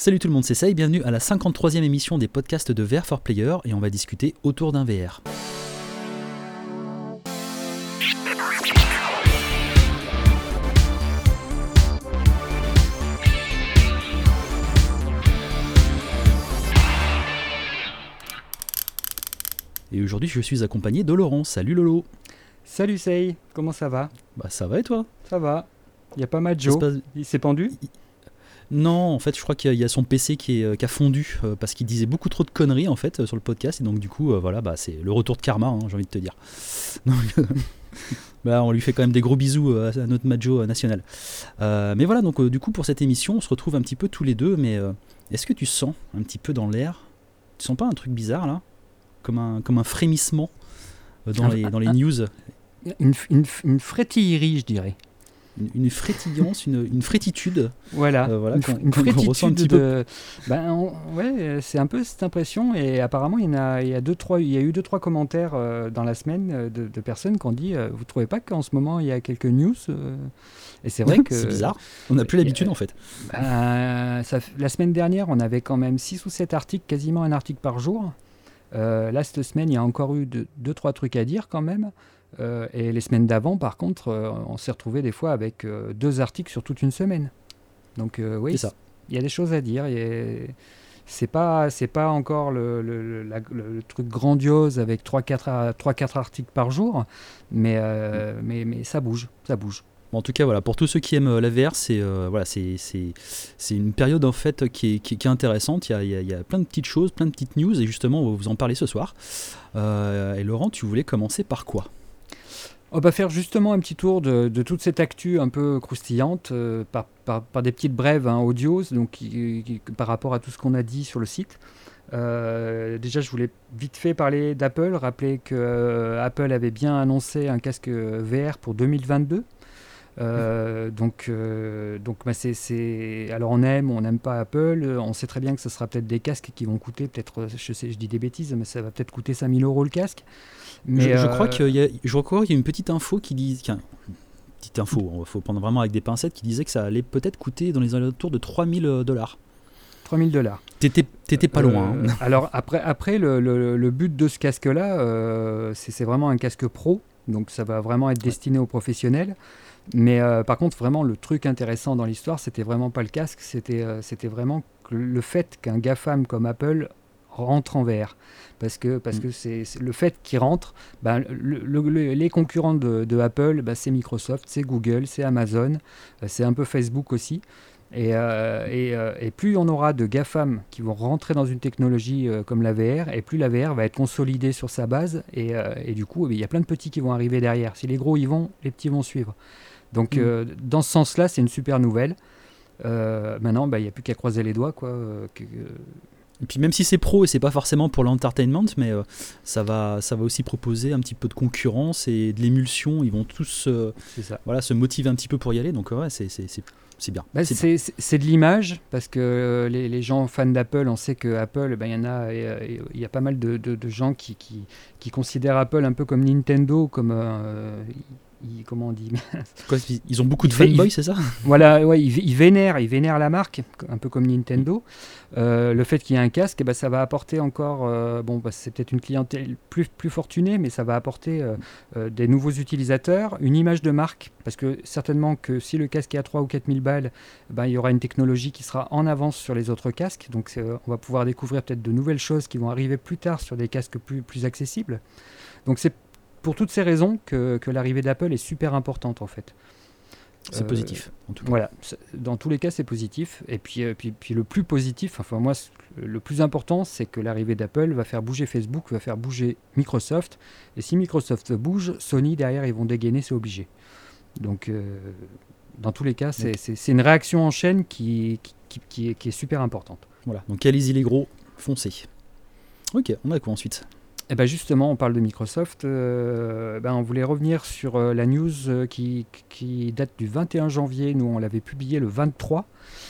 Salut tout le monde, c'est ça et bienvenue à la 53e émission des podcasts de VR for Player et on va discuter autour d'un VR. Et aujourd'hui je suis accompagné de Laurent. Salut Lolo. Salut Sei, comment ça va ? Bah ça va et toi ? Ça va. Il y a pas mal de Joe. Il s'est pendu ? Non, en fait je crois qu'il y a son PC qui a fondu parce qu'il disait beaucoup trop de conneries en fait sur le podcast et donc du coup voilà, bah, c'est le retour de karma, hein, j'ai envie de te dire. Donc, bah, on lui fait quand même des gros bisous à notre Majo national. Mais voilà, donc du coup pour cette émission on se retrouve un petit peu tous les deux, mais est-ce que tu sens un petit peu dans l'air ? Tu sens pas un truc bizarre là ? Comme un frémissement dans les news. Une frétillerie, je dirais. Une frétillance, une frétitude. Voilà, une frétitude ressent un petit peu. Ouais, c'est un peu cette impression. Et apparemment, il y a eu 2-3 commentaires dans la semaine de personnes qui ont dit vous trouvez pas qu'en ce moment il y a quelques news Et c'est vrai que c'est bizarre. On n'a plus l'habitude en fait. La semaine dernière, on avait quand même 6 ou 7 articles, quasiment un article par jour. Là, cette semaine, il y a encore eu 2-3 trucs à dire quand même. Et les semaines d'avant, par contre, on s'est retrouvé des fois avec 2 articles sur toute une semaine. Donc oui, il y a des choses à dire. C'est pas encore le truc grandiose avec 3-4 articles par jour, mais ça bouge. En tout cas, voilà, pour tous ceux qui aiment la VR, c'est une période en fait qui est intéressante. Il y a plein de petites choses, plein de petites news, et justement, on va vous en parler ce soir. Et Laurent, tu voulais commencer par quoi ? On va faire justement un petit tour de toute cette actu un peu croustillante par des petites brèves audios, donc par rapport à tout ce qu'on a dit sur le site. Déjà, je voulais vite fait parler d'Apple, rappeler que Apple avait bien annoncé un casque VR pour 2022. Donc alors on aime ou on n'aime pas Apple, on sait très bien que ce sera peut-être des casques qui vont coûter peut-être, je dis des bêtises, mais ça va peut-être coûter 5 000 € le casque. Mais je crois qu'il y a une petite info qui dit, petite info, il faut prendre vraiment avec des pincettes, qui disait que ça allait peut-être coûter dans les alentours de 3 000 $. 3 000 $. T'étais pas loin. Hein. Alors après le but de ce casque-là, c'est vraiment un casque pro, donc ça va vraiment être destiné aux professionnels. Mais par contre, vraiment, le truc intéressant dans l'histoire, c'était vraiment pas le casque, c'était vraiment le fait qu'un GAFAM comme Apple rentre en VR. Parce que c'est le fait qu'il rentre, les concurrents de Apple, c'est Microsoft, c'est Google, c'est Amazon, c'est un peu Facebook aussi. Et plus on aura de GAFAM qui vont rentrer dans une technologie comme la VR, et plus la VR va être consolidée sur sa base, et du coup, il y a plein de petits qui vont arriver derrière. Si les gros y vont, les petits vont suivre. Donc dans ce sens-là, c'est une super nouvelle. Maintenant, il n'y a plus qu'à croiser les doigts, quoi. Et puis même si c'est pro et c'est pas forcément pour l'entertainment, mais ça va aussi proposer un petit peu de concurrence et de l'émulsion. Ils vont tous se motiver un petit peu pour y aller. Donc ouais, c'est bien. C'est de l'image, parce que les gens fans d'Apple, on sait que Apple, il y a pas mal de gens qui considèrent Apple un peu comme Nintendo, comme comment on dit ? Quoi, ils ont beaucoup de fanboys, c'est ça ? Voilà, ouais, ils vénèrent la marque, un peu comme Nintendo. Le fait qu'il y ait un casque, ça va apporter encore, c'est peut-être une clientèle plus fortunée, mais ça va apporter des nouveaux utilisateurs, une image de marque, parce que certainement que si le casque est à 3 ou 4 000 balles, il y aura une technologie qui sera en avance sur les autres casques, donc on va pouvoir découvrir peut-être de nouvelles choses qui vont arriver plus tard sur des casques plus accessibles. Donc c'est pour toutes ces raisons que l'arrivée d'Apple est super importante en fait. C'est positif, en tout cas. Voilà, dans tous les cas, c'est positif. Et puis le plus positif, moi, le plus important, c'est que l'arrivée d'Apple va faire bouger Facebook, va faire bouger Microsoft. Et si Microsoft bouge, Sony, derrière, ils vont dégainer, c'est obligé. Donc, dans tous les cas, c'est une réaction en chaîne qui est super importante. Voilà, donc allez-y les gros, foncez. Ok, on a quoi ensuite ? Et justement, on parle de Microsoft. On voulait revenir sur la news qui date du 21 janvier. Nous, on l'avait publié le 23,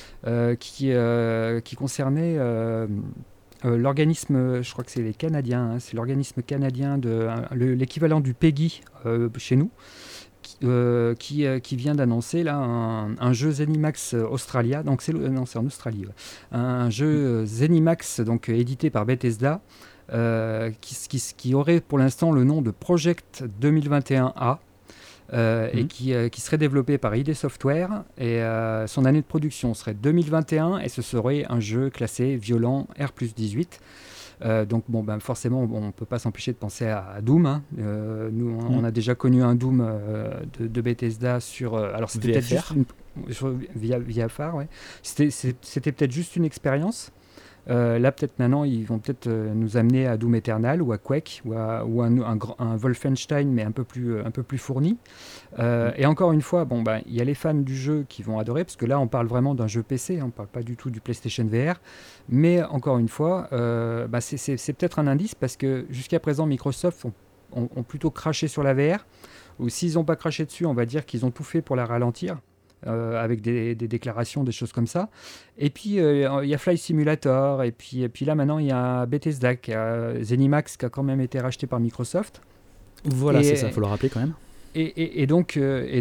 qui concernait l'organisme, je crois que c'est les Canadiens, c'est l'organisme canadien l'équivalent du PEGI chez nous, qui vient d'annoncer là un jeu Zenimax Australia, donc c'est en Australie, ouais. Un jeu Zenimax donc édité par Bethesda, qui aurait pour l'instant le nom de Project 2021A. Et qui serait développé par ID Software, et son année de production serait 2021, et ce serait un jeu classé violent R+18. Donc forcément on ne peut pas s'empêcher de penser à Doom, hein. Nous on a déjà connu un Doom de Bethesda sur alors c'était VFR. peut-être juste via Phare, ouais. C'était peut-être juste une expérience. Là peut-être maintenant ils vont peut-être nous amener à Doom Eternal ou à Quake ou un Wolfenstein, mais un peu plus fourni. Et encore une fois, il y a les fans du jeu qui vont adorer, parce que là on parle vraiment d'un jeu PC, on ne parle pas du tout du PlayStation VR, mais encore une fois c'est peut-être un indice, parce que jusqu'à présent Microsoft ont plutôt craché sur la VR, ou s'ils n'ont pas craché dessus, on va dire qu'ils ont tout fait pour la ralentir. Avec des déclarations, des choses comme ça. Et puis, il y a Flight Simulator, et puis là, maintenant, il y a Bethesda, Zenimax, qui a quand même été racheté par Microsoft. Voilà, c'est ça, il faut le rappeler quand même. Et donc,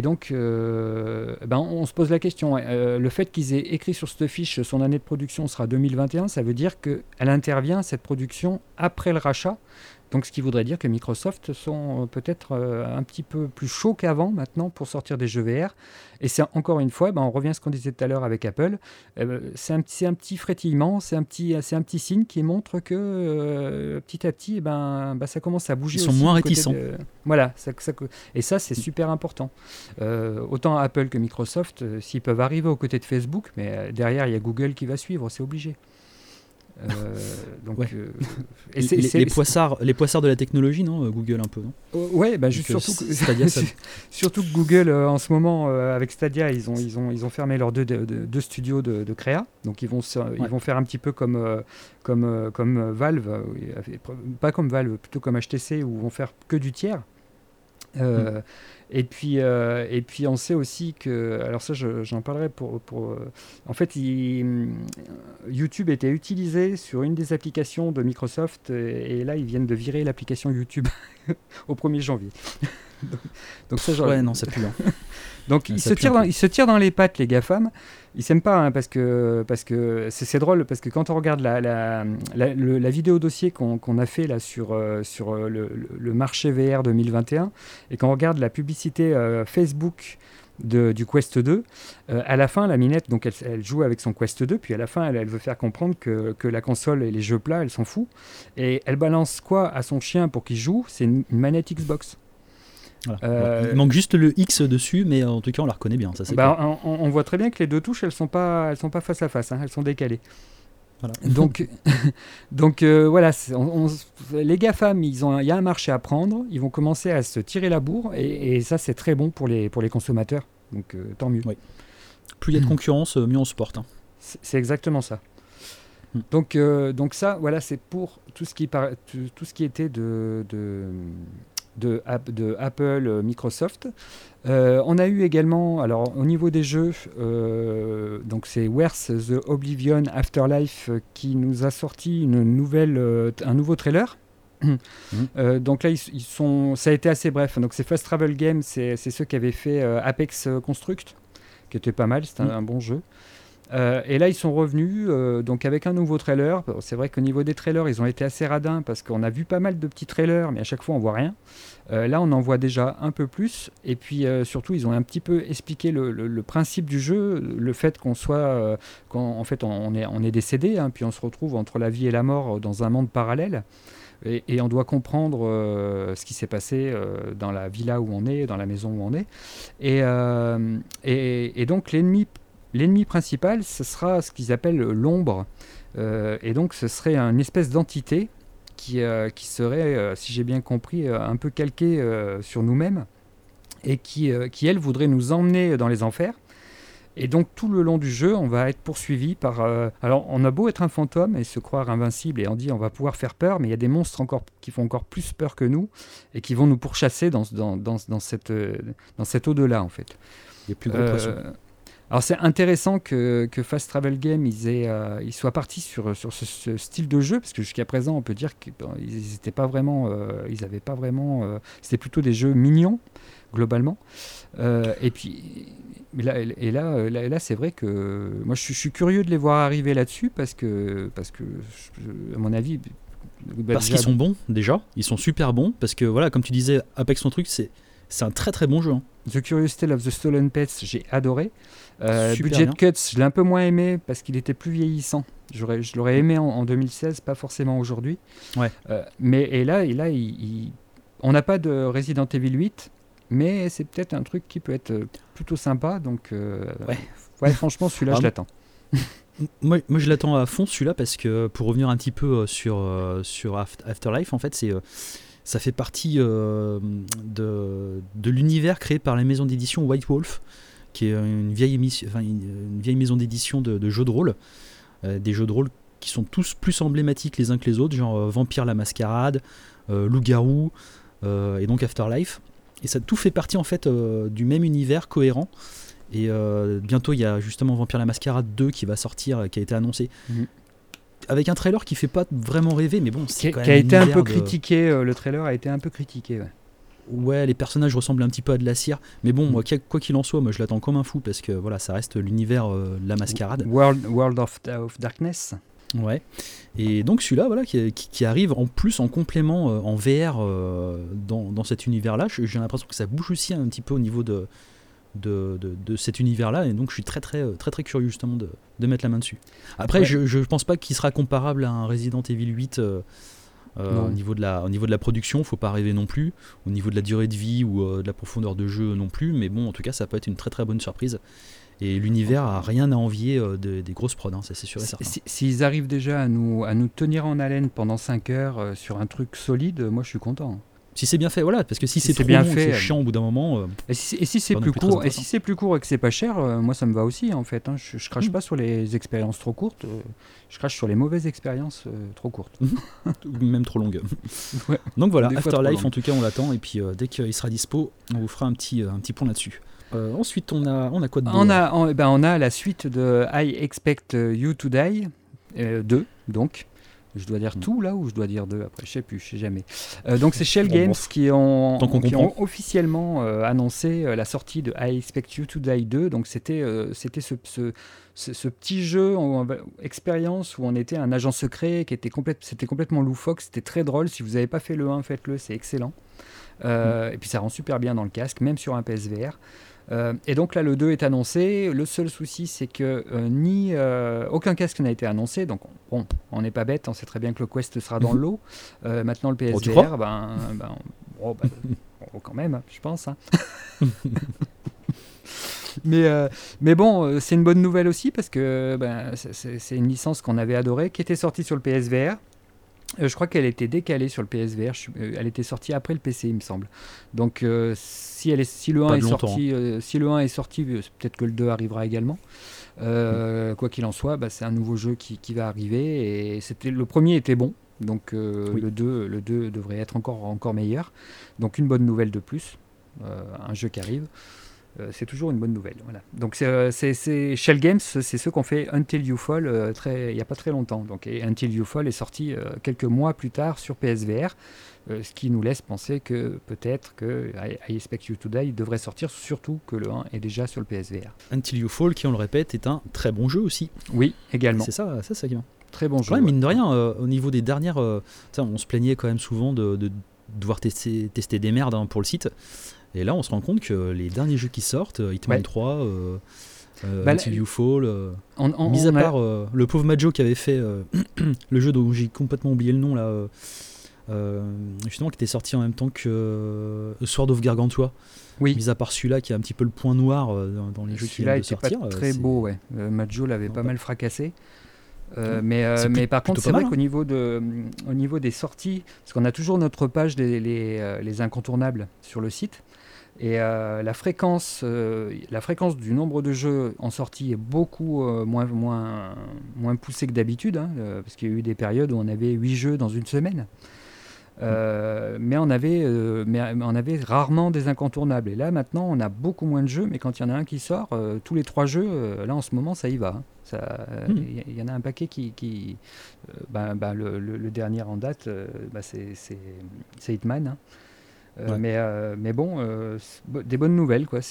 on se pose la question. Le fait qu'ils aient écrit sur cette fiche son année de production sera 2021, ça veut dire qu'elle intervient, cette production, après le rachat. Donc, ce qui voudrait dire que Microsoft sont peut-être un petit peu plus chauds qu'avant maintenant pour sortir des jeux VR. Et c'est encore une fois, on revient à ce qu'on disait tout à l'heure avec Apple. C'est un petit frétillement, c'est un petit signe qui montre que petit à petit, ça commence à bouger. Ils sont moins réticents. Voilà, et ça c'est super important. Autant Apple que Microsoft, s'ils peuvent arriver aux côtés de Facebook, mais derrière il y a Google qui va suivre, c'est obligé. Les poissards de la technologie, non, Google un peu, non? Ouais, surtout que Google en ce moment avec Stadia, ils ont fermé leurs deux studios de créa, donc ils vont faire un petit peu comme Valve, pas comme Valve, plutôt comme HTC, où ils vont faire que du tiers. Et puis on sait aussi que, alors ça j'en parlerai en fait YouTube était utilisé sur une des applications de Microsoft, et là ils viennent de virer l'application YouTube au 1er janvier. Donc ça, non, ça pue, hein. Donc ils se tirent dans les pattes, les GAFAM. Ils s'aiment pas, hein, parce que c'est drôle, parce que quand on regarde la vidéo dossier qu'on a fait là sur le marché VR 2021, et qu'on regarde la publicité Facebook du Quest 2, à la fin la minette, donc elle joue avec son Quest 2, puis à la fin elle veut faire comprendre que la console et les jeux plats, elle s'en fout, et elle balance quoi à son chien pour qu'il joue? C'est une manette Xbox. Voilà. Il manque juste le X dessus, mais en tout cas on la reconnaît bien, ça c'est on voit très bien que les deux touches elles sont pas face à face, hein, elles sont décalées. Voilà. Donc voilà, les GAFAM, il y a un marché à prendre, ils vont commencer à se tirer la bourre, et ça c'est très bon pour les consommateurs, donc tant mieux. Oui. Plus il y a de concurrence, mieux on se porte, hein. C'est exactement ça. Donc ça, voilà, c'est pour tout ce qui était de Apple, Microsoft. On a eu également, alors au niveau des jeux, donc c'est Where's the Oblivion Afterlife qui nous a sorti un nouveau trailer. Donc là ça a été assez bref. Donc c'est Fast Travel Games, c'est ceux qui avaient fait Apex Construct, qui était pas mal, c'était un bon jeu. Et là ils sont revenus donc avec un nouveau trailer. C'est vrai qu'au niveau des trailers ils ont été assez radins, parce qu'on a vu pas mal de petits trailers, mais à chaque fois on voit rien. Là on en voit déjà un peu plus, et puis surtout ils ont un petit peu expliqué le principe du jeu, le fait qu'on soit en fait on est décédé, hein, puis on se retrouve entre la vie et la mort dans un monde parallèle, et on doit comprendre ce qui s'est passé dans la villa où on est, dans la maison où on est, et donc l'ennemi principal, ce sera ce qu'ils appellent l'ombre, et donc ce serait une espèce d'entité qui serait, si j'ai bien compris, un peu calquée sur nous-mêmes, et qui elle, voudrait nous emmener dans les enfers. Et donc tout le long du jeu, on va être poursuivi par... alors on a beau être un fantôme et se croire invincible, et on dit on va pouvoir faire peur, mais il y a des monstres qui font encore plus peur que nous, et qui vont nous pourchasser dans cet au-delà, en fait. Les plus gros poissons. Alors c'est intéressant que Fast Travel Game ils soient partis sur ce style de jeu, parce que jusqu'à présent on peut dire qu'ils n'étaient pas vraiment, ils avaient pas vraiment, c'était plutôt des jeux mignons globalement. Et puis là, c'est vrai que moi je suis curieux de les voir arriver là-dessus parce que à mon avis, Parce qu'ils sont bons déjà, ils sont super bons, parce que voilà, comme tu disais, Apex son truc, c'est un très très bon jeu. Hein. The Curious Tale of the Stolen Pets, j'ai adoré. Super Budget bien. Cuts, je l'ai un peu moins aimé parce qu'il était plus vieillissant. Je l'aurais aimé en 2016, pas forcément aujourd'hui. Ouais. Mais là, on n'a pas de Resident Evil 8, mais c'est peut-être un truc qui peut être plutôt sympa. Donc, ouais, franchement, celui-là, je l'attends. Moi, je l'attends à fond celui-là parce que pour revenir un petit peu sur Afterlife, en fait, ça fait partie de l'univers créé par la maison d'édition White Wolf, qui est une vieille maison d'édition de jeux de rôle, des jeux de rôle qui sont tous plus emblématiques les uns que les autres, genre Vampire la Mascarade, Loup-Garou et donc Afterlife. Et ça tout fait partie en fait du même univers cohérent. Et bientôt il y a justement Vampire la Mascarade 2 qui va sortir, qui a été annoncé. Avec un trailer qui fait pas vraiment rêver, mais bon, c'est quand même qui a été un peu critiqué. Le trailer a été un peu critiqué. Ouais, les personnages ressemblent un petit peu à de la cire, mais bon, quoi qu'il en soit, moi je l'attends comme un fou parce que voilà, ça reste l'univers de la Mascarade. World of Darkness. Ouais. Et donc celui-là, voilà, qui arrive en plus en complément en VR dans cet univers-là. J'ai l'impression que ça bouge aussi un petit peu au niveau de cet univers-là, et donc je suis très curieux justement de mettre la main dessus. Après, je pense pas qu'il sera comparable à un Resident Evil 8 au niveau de la production, faut pas rêver non plus, au niveau de la durée de vie ou de la profondeur de jeu non plus, mais bon, en tout cas ça peut être une très bonne surprise, et l'univers a rien à envier des grosses prods, hein, ça c'est sûr et certain. S'ils arrivent déjà à nous tenir en haleine pendant 5 heures sur un truc solide, moi je suis content. Si c'est bien fait, voilà, parce que si c'est trop bien long, fait, c'est chiant au bout d'un moment. Et si c'est plus court, et que c'est pas cher, moi ça me va aussi en fait. Hein. Je crache pas sur les expériences trop courtes, je crache sur les mauvaises expériences trop courtes. Même trop longues. Ouais. Donc voilà, Afterlife en tout cas on l'attend, et puis dès qu'il sera dispo, on vous fera un petit point là-dessus. Ensuite on a quoi de beau? On a la suite de I Expect You to Die 2, donc. Je dois dire tout là ou je dois dire 2 après, je sais jamais. Donc c'est Shell Games qui ont officiellement annoncé la sortie de I Expect You to Die 2. Donc c'était ce petit jeu en expérience où on était un agent secret qui était c'était complètement loufoque, c'était très drôle. Si vous n'avez pas fait le 1, faites-le, c'est excellent. Et puis ça rend super bien dans le casque, même sur un PSVR. Et donc là le 2 est annoncé. Le seul souci c'est que aucun casque n'a été annoncé, donc bon, on n'est pas bête, on sait très bien que le Quest sera dans le lot. Maintenant le PSVR, quand même, je pense. Hein. Mais bon, c'est une bonne nouvelle aussi parce que c'est une licence qu'on avait adorée, qui était sortie sur le PSVR. Je crois qu'elle était décalée sur le PSVR. Elle était sortie après le PC, il me semble. Donc, si le 1 est sorti, peut-être que le 2 arrivera également. Quoi qu'il en soit, c'est un nouveau jeu qui va arriver. Et le premier était bon. Donc, le 2 devrait être encore meilleur. Donc, une bonne nouvelle de plus. Un jeu qui arrive. C'est toujours une bonne nouvelle. Voilà. Donc c'est Shell Games, c'est ceux qui ont fait Until You Fall il n'y a pas très longtemps. Donc, et Until You Fall est sorti quelques mois plus tard sur PSVR, ce qui nous laisse penser que peut-être que I Expect You to Die devrait sortir, surtout que le 1 est déjà sur le PSVR. Until You Fall, qui on le répète, est un très bon jeu aussi. Oui, également. C'est ça qui est bien. Très bon jeu. Ouais, mine de rien, au niveau des dernières, on se plaignait quand même souvent de devoir tester des merdes pour le site. Et là, on se rend compte que les derniers jeux qui sortent, Hitman 3, Until You Fall, mis à part le pauvre Majo qui avait fait le jeu dont j'ai complètement oublié le nom, là, justement, qui était sorti en même temps que Sword of Gargantua. Oui. Mis à part celui-là qui est un petit peu le point noir dans les jeux qui viennent de sortir. Celui-là était pas très beau, ouais. Majo l'avait pas mal fracassé. Mais par contre, c'est vrai qu'au niveau des sorties, parce qu'on a toujours notre page les incontournables sur le site, et la fréquence du nombre de jeux en sortie est beaucoup moins poussée que d'habitude, hein, parce qu'il y a eu des périodes où on avait 8 jeux dans une semaine. Mais on avait rarement des incontournables. Et là, maintenant, on a beaucoup moins de jeux, mais quand il y en a un qui sort, tous les 3 jeux, là, en ce moment, ça y va. Hein. Il y en a un paquet le dernier en date, c'est Hitman. Hein. Ouais. Mais bon, des bonnes nouvelles, quoi.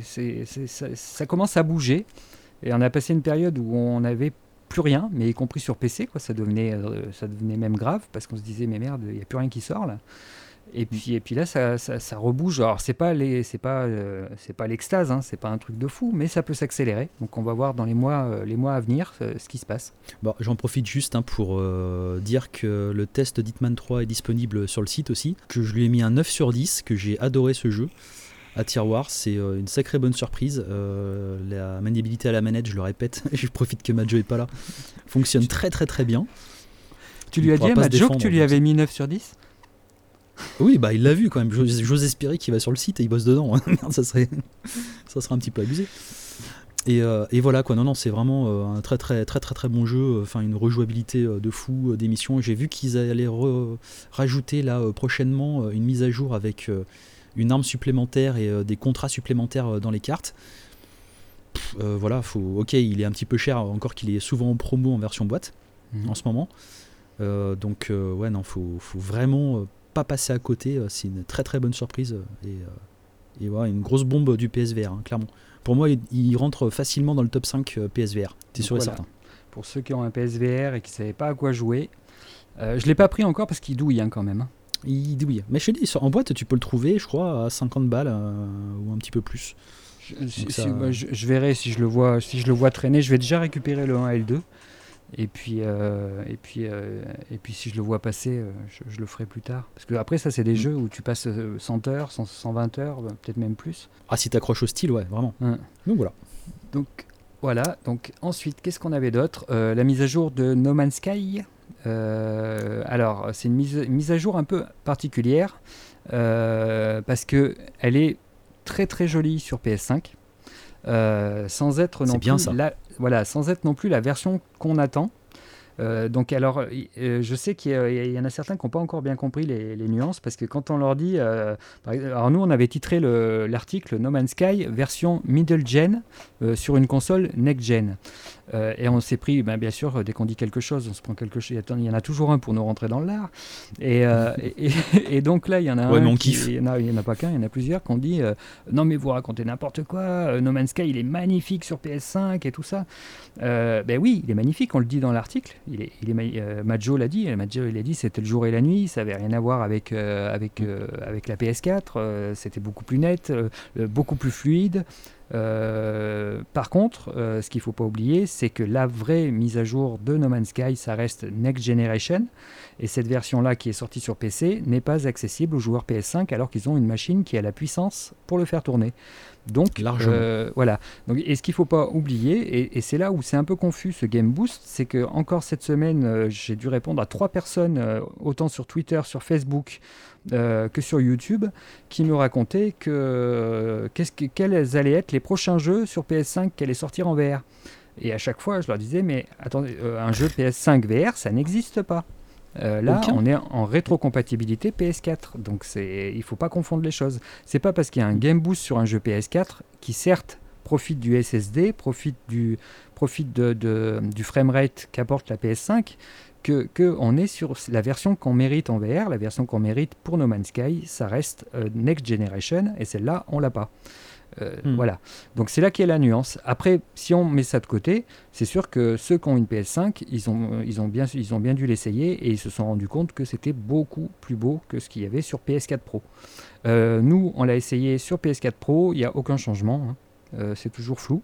Ça commence à bouger. Et on a passé une période où on n'avait plus rien, mais y compris sur PC, quoi. Ça devenait même grave, parce qu'on se disait, mais merde, il n'y a plus rien qui sort, là. Et puis là, ça rebouge. Alors, c'est pas l'extase, hein, c'est pas un truc de fou, mais ça peut s'accélérer. Donc, on va voir dans les mois à venir ce qui se passe. Bon, j'en profite juste pour dire que le test d'Hitman 3 est disponible sur le site aussi, que je lui ai mis un 9 sur 10, que j'ai adoré ce jeu. À Tiroir, c'est une sacrée bonne surprise. La maniabilité à la manette, je le répète, je profite que Majo est pas là, fonctionne très très très bien. Tu lui as dit à Majo que tu lui avais mis 9 sur 10 ? Oui, bah il l'a vu quand même. J'ose espérer qu'il va sur le site et il bosse dedans. Merde, ça serait un petit peu abusé. Et voilà quoi. Non, c'est vraiment un très très très très très bon jeu. Enfin, une rejouabilité de fou d'émission. J'ai vu qu'ils allaient rajouter là prochainement une mise à jour avec une arme supplémentaire et des contrats supplémentaires dans les cartes. Voilà, ok, il est un petit peu cher encore qu'il est souvent en promo en version boîte en ce moment. Donc ouais, non, faut vraiment pas passer à côté. C'est une très très bonne surprise et voilà, une grosse bombe du PSVR, hein, clairement. Pour moi, il rentre facilement dans le top 5 PSVR, c'est sûr et certain. Pour ceux qui ont un PSVR et qui ne savaient pas à quoi jouer, je l'ai pas pris encore parce qu'il douille quand même. Hein. Il douille. Mais je te dis, en boîte, tu peux le trouver, je crois, à 50 balles ou un petit peu plus. Je verrai si je le vois traîner. Je vais déjà récupérer le 1 et le 2. Et puis si je le vois passer, je le ferai plus tard. Parce que après, ça, c'est des jeux où tu passes 100 heures, 120 heures, peut-être même plus. Ah, si t'accroches au style, ouais, vraiment. Donc voilà. Donc ensuite, qu'est-ce qu'on avait d'autre ? La mise à jour de No Man's Sky. Alors, c'est une mise à jour un peu particulière parce que elle est très très jolie sur PS5. Sans être non plus la version qu'on attend. Donc alors, je sais qu'il y en a certains qui n'ont pas encore bien compris les nuances, parce que quand on leur dit... alors nous, on avait titré l'article No Man's Sky version middle gen sur une console next gen. Et on s'est pris, bien sûr, dès qu'on dit quelque chose, on se prend quelque chose. Il y en a toujours un pour nous rentrer dans l'art. Et donc là, il y en a un. Mais on kiffe. Il n'y en a pas qu'un, il y en a plusieurs qui ont dit non, mais vous racontez n'importe quoi. No Man's Sky, il est magnifique sur PS5 et tout ça. Oui, il est magnifique, on le dit dans l'article. Majo l'a dit. Majo, il a dit c'était le jour et la nuit. Ça n'avait rien à voir avec la PS4. C'était beaucoup plus net, beaucoup plus fluide. Par contre, ce qu'il ne faut pas oublier, c'est que la vraie mise à jour de No Man's Sky, ça reste Next Generation, et cette version-là qui est sortie sur PC n'est pas accessible aux joueurs PS5 alors qu'ils ont une machine qui a la puissance pour le faire tourner. Donc, voilà. Donc, et ce qu'il ne faut pas oublier, et c'est là où c'est un peu confus ce Game Boost, c'est que encore cette semaine, j'ai dû répondre à 3 personnes, autant sur Twitter, sur Facebook, que sur YouTube, qui me racontaient quels allaient être les prochains jeux sur PS5 qui allaient sortir en VR. Et à chaque fois, je leur disais, mais attendez, un jeu PS5 VR, ça n'existe pas. Là, on est en rétrocompatibilité PS4, donc il ne faut pas confondre les choses. C'est pas parce qu'il y a un Game Boost sur un jeu PS4 qui certes profite du SSD, profite du framerate qu'apporte la PS5, qu'on est sur la version qu'on mérite en VR. La version qu'on mérite pour No Man's Sky, ça reste Next Generation, et celle-là, on l'a pas. Voilà. Donc c'est là qu'est la nuance. Après, si on met ça de côté, c'est sûr que ceux qui ont une PS5, ils ont bien dû l'essayer, et ils se sont rendus compte que c'était beaucoup plus beau que ce qu'il y avait sur PS4 Pro. Nous, on l'a essayé sur PS4 Pro, il n'y a aucun changement. Hein. C'est toujours flou.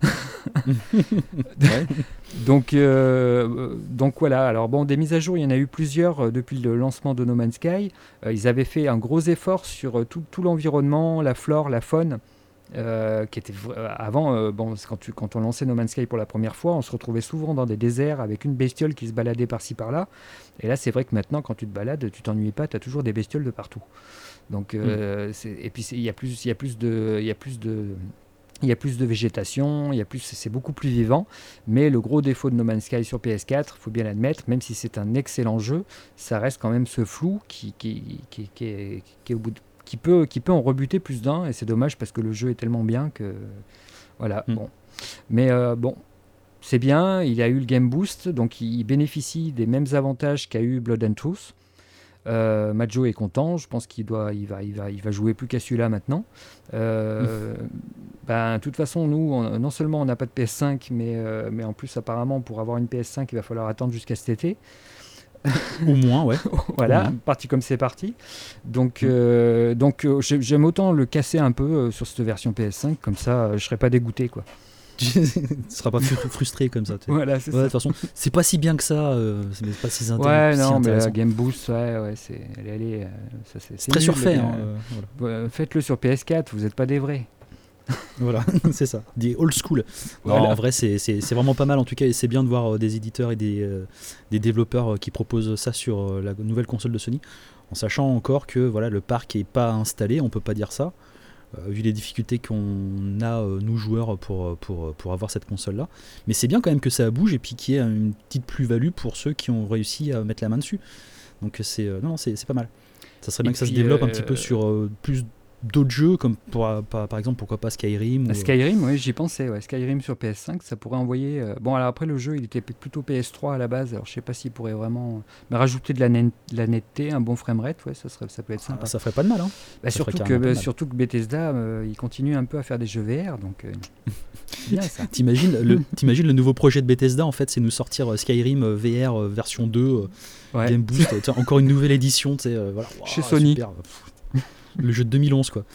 donc voilà. Alors bon, des mises à jour, il y en a eu plusieurs depuis le lancement de No Man's Sky. Ils avaient fait un gros effort sur tout l'environnement, la flore, la faune. Qui était avant, quand on lançait No Man's Sky pour la première fois, on se retrouvait souvent dans des déserts avec une bestiole qui se baladait par-ci par-là. Et là, c'est vrai que maintenant, quand tu te balades, tu t'ennuies pas, tu as toujours des bestioles de partout. Donc, et puis il y a plus Il y a plus de végétation, c'est beaucoup plus vivant, mais le gros défaut de No Man's Sky sur PS4, il faut bien l'admettre, même si c'est un excellent jeu, ça reste quand même ce flou qui peut en rebuter plus d'un, et c'est dommage parce que le jeu est tellement bien que... Voilà, bon. Mais bon, c'est bien, il a eu le Game Boost, donc il bénéficie des mêmes avantages qu'a eu Blood and Truth. Majo est content, je pense il va jouer plus qu'à celui-là maintenant. De toute façon, nous, non seulement on n'a pas de PS5, mais en plus apparemment pour avoir une PS5, il va falloir attendre jusqu'à cet été. Au moins, ouais. Voilà, parti comme c'est parti. Donc j'aime autant le casser un peu sur cette version PS5, comme ça je serai pas dégoûté, quoi. Tu ne seras pas frustré comme ça. Voilà, c'est ça. De toute façon, c'est pas si bien que ça. C'est pas si intéressant. Ouais, non, mais la Game Boost, c'est très surfait. Voilà. Faites-le sur PS4, vous n'êtes pas des vrais. Voilà, c'est ça, des old school. Voilà. Non, en vrai, c'est vraiment pas mal en tout cas, et c'est bien de voir des éditeurs et des développeurs qui proposent ça sur la nouvelle console de Sony, en sachant encore que voilà, le parc est pas installé, on peut pas dire ça. Vu les difficultés qu'on a nous joueurs pour avoir cette console là, mais c'est bien quand même que ça bouge et puis qu'il y ait une petite plus-value pour ceux qui ont réussi à mettre la main dessus, donc c'est pas mal. Ça serait bien que ça se développe un petit peu sur plus d'autres jeux, comme par exemple pourquoi pas Skyrim. Skyrim, oui, j'y pensais, ouais. Skyrim sur PS5, ça pourrait envoyer... Bon, alors après le jeu il était plutôt PS3 à la base, alors je sais pas s'il pourrait vraiment rajouter de la netteté, un bon framerate, ouais, ça peut être sympa. Ça ferait pas de mal, hein. Surtout que Bethesda il continue un peu à faire des jeux VR, donc bien ça. T'imagines le nouveau projet de Bethesda, en fait, c'est nous sortir Skyrim VR version 2 Game Boost, encore une nouvelle édition, voilà. Chez Sony. Super. Le jeu de 2011, quoi.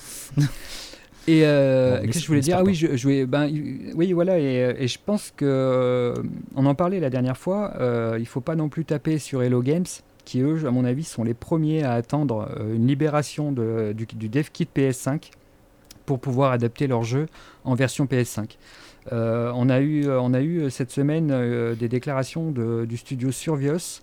Et qu'est-ce que je voulais dire ? Ah oui, oui, voilà, et je pense que on en parlait la dernière fois. Il faut pas non plus taper sur Hello Games, qui eux, à mon avis, sont les premiers à attendre une libération du dev kit PS5 pour pouvoir adapter leur jeu en version PS5. On a eu cette semaine des déclarations du studio Survios.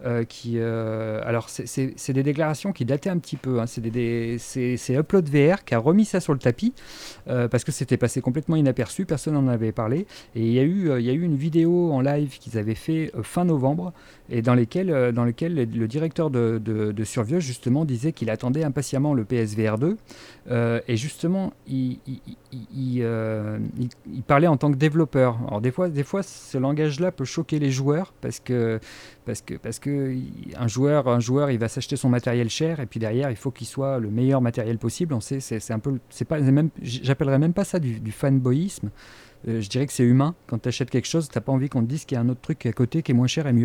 Alors c'est des déclarations qui dataient un petit peu, hein. C'est Upload VR qui a remis ça sur le tapis parce que c'était passé complètement inaperçu, personne n'en avait parlé, et il y a eu une vidéo en live qu'ils avaient fait fin novembre, et dans lequel le directeur de Survios justement disait qu'il attendait impatiemment le PSVR 2, et justement il parlait en tant que développeur. Alors des fois ce langage-là peut choquer les joueurs parce que un joueur il va s'acheter son matériel cher, et puis derrière il faut qu'il soit le meilleur matériel possible. J'appellerais même pas ça du fanboyisme. Je dirais que c'est humain. Quand tu achètes quelque chose, t'as pas envie qu'on te dise qu'il y a un autre truc à côté qui est moins cher et mieux.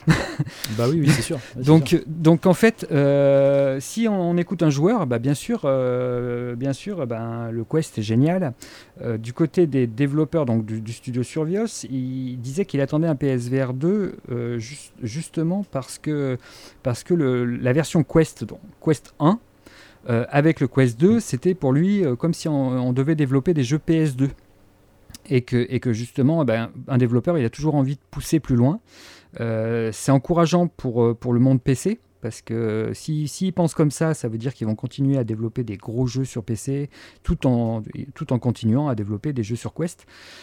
Bah oui, c'est sûr. Donc en fait, si on écoute un joueur, bien sûr, le Quest est génial. Du côté des développeurs, donc du studio Survios, il disait qu'il attendait un PSVR 2 justement parce que la version Quest, donc Quest 1, avec le Quest 2, c'était pour lui comme si on devait développer des jeux PS2. Et que justement, un développeur, il a toujours envie de pousser plus loin. C'est encourageant pour le monde PC, parce que s'ils pensent comme ça veut dire qu'ils vont continuer à développer des gros jeux sur PC, tout en continuant à développer des jeux sur Quest.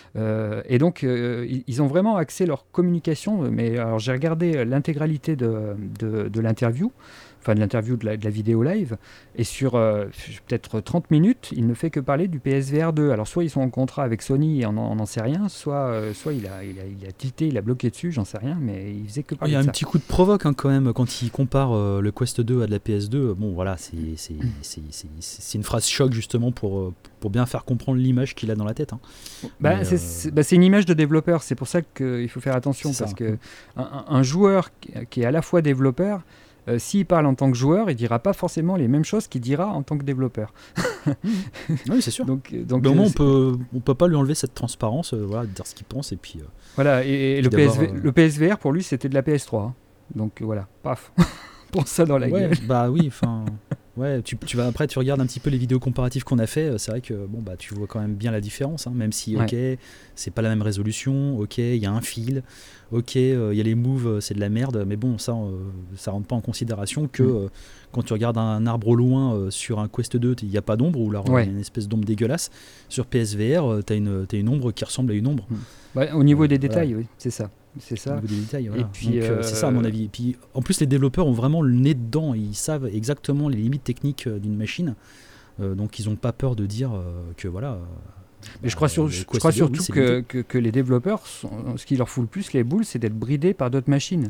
Et donc, ils ont vraiment axé leur communication. Mais alors, j'ai regardé l'intégralité de l'interview, enfin de l'interview de la vidéo live, et sur peut-être 30 minutes, il ne fait que parler du PSVR 2. Alors soit ils sont en contrat avec Sony et on n'en sait rien, soit il a tilté, il a bloqué dessus, j'en sais rien, mais il faisait que parler de ça. Il y a un petit coup de provoque quand même quand il compare le Quest 2 à de la PS2. Bon voilà, c'est une phrase choc justement pour bien faire comprendre l'image qu'il a dans la tête. Hein. C'est une image de développeur, c'est pour ça qu'il faut faire attention, parce que un joueur qui est à la fois développeur, s'il parle en tant que joueur, il ne dira pas forcément les mêmes choses qu'il dira en tant que développeur. Oui, c'est sûr. Donc, au moins, on peut pas lui enlever cette transparence, de dire ce qu'il pense. Et puis, voilà, et le PSVR, pour lui, c'était de la PS3. Hein. Donc voilà, paf, pour ça dans la gueule. Bah oui, enfin... Ouais, tu vas après, tu regardes un petit peu les vidéos comparatives qu'on a fait. C'est vrai que tu vois quand même bien la différence, hein, même si c'est pas la même résolution. Ok, il y a un fil. Ok, il y a les moves, c'est de la merde. Mais bon, ça rentre pas en considération que quand tu regardes un arbre au loin sur un Quest 2, il n'y a pas d'ombre, ou alors il y a une espèce d'ombre dégueulasse. Sur PSVR, tu as une ombre qui ressemble à une ombre. Au niveau des détails, oui, c'est ça. Au niveau des détails, voilà. Et puis, c'est ça à mon avis. Et puis, en plus, les développeurs ont vraiment le nez dedans. Ils savent exactement les limites techniques d'une machine. Donc, ils n'ont pas peur de dire que voilà. Mais je crois surtout que les développeurs, ce qui leur fout le plus les boules, c'est d'être bridés par d'autres machines.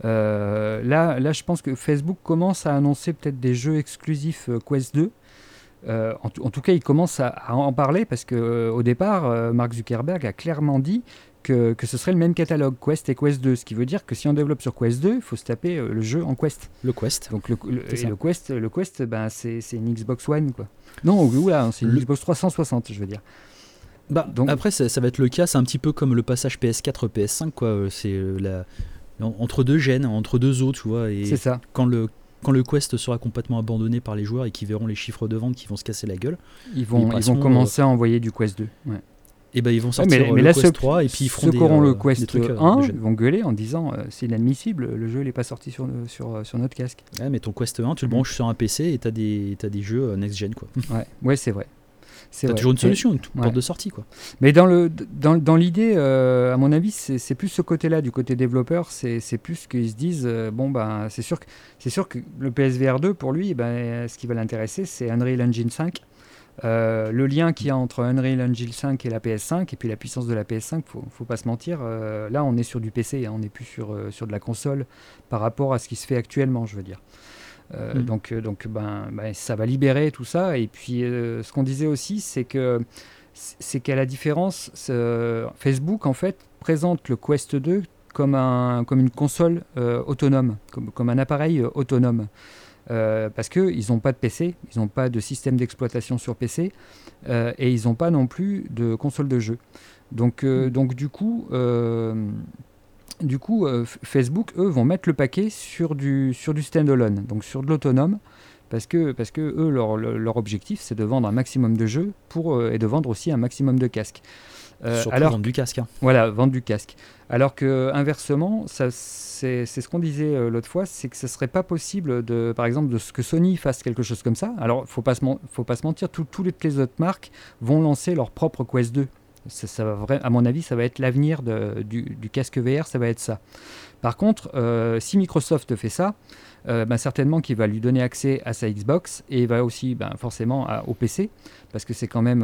Là, je pense que Facebook commence à annoncer peut-être des jeux exclusifs Quest 2. En tout cas, il commence à en parler parce qu'au départ, Mark Zuckerberg a clairement dit que ce serait le même catalogue, Quest et Quest 2. Ce qui veut dire que si on développe sur Quest 2, il faut se taper le jeu en Quest. Le Quest. Donc le Quest, ben, c'est une Xbox One, quoi. Non, c'est une Xbox 360, je veux dire. Donc, après, ça va être le cas, c'est un petit peu comme le passage PS4-PS5, quoi. C'est entre deux gènes, entre deux os, tu vois. Et c'est ça. Quand le Quest sera complètement abandonné par les joueurs et qu'ils verront les chiffres de vente qui vont se casser la gueule, ils vont commencer à envoyer du Quest 2. Ouais. Et ben ils vont sortir le Quest 3 et puis ils feront ceux qui auront le Quest 1 vont gueuler en disant c'est inadmissible, le jeu n'est pas sorti sur notre casque. Ouais, mais ton Quest 1, tu le branches sur un PC et t'as des jeux next-gen, quoi. Ouais, c'est vrai. T'as toujours une solution, une porte de sortie, quoi. Mais dans l'idée, à mon avis, c'est plus ce côté-là, du côté développeur, c'est plus qu'ils se disent c'est sûr que le PSVR 2 pour lui, ce qui va l'intéresser, c'est Unreal Engine 5. Le lien qu'il y a entre Unreal Engine 5 et la PS5, et puis la puissance de la PS5, faut pas se mentir, là on est sur du PC, on n'est plus sur de la console par rapport à ce qui se fait actuellement, je veux dire. Donc ça va libérer tout ça. Et puis ce qu'on disait aussi, c'est qu'à la différence, Facebook en fait présente le Quest 2 comme une console autonome, comme un appareil autonome. Parce qu'ils n'ont pas de PC, ils n'ont pas de système d'exploitation sur PC, et ils n'ont pas non plus de console de jeu. Donc du coup, Facebook, eux, vont mettre le paquet sur du standalone, donc sur de l'autonome, parce que eux, leur objectif, c'est de vendre un maximum de jeux et de vendre aussi un maximum de casques. Vendre du casque. Hein. Voilà, vendre du casque. Alors que inversement, c'est ce qu'on disait l'autre fois, c'est que ce serait pas possible par exemple, de ce que Sony fasse quelque chose comme ça. Alors, faut pas se mentir, toutes les autres marques vont lancer leur propre Quest 2. À mon avis, ça va être l'avenir du casque VR, ça va être ça. Par contre, si Microsoft fait ça, certainement qu'il va lui donner accès à sa Xbox et va aussi forcément au PC, parce que c'est quand même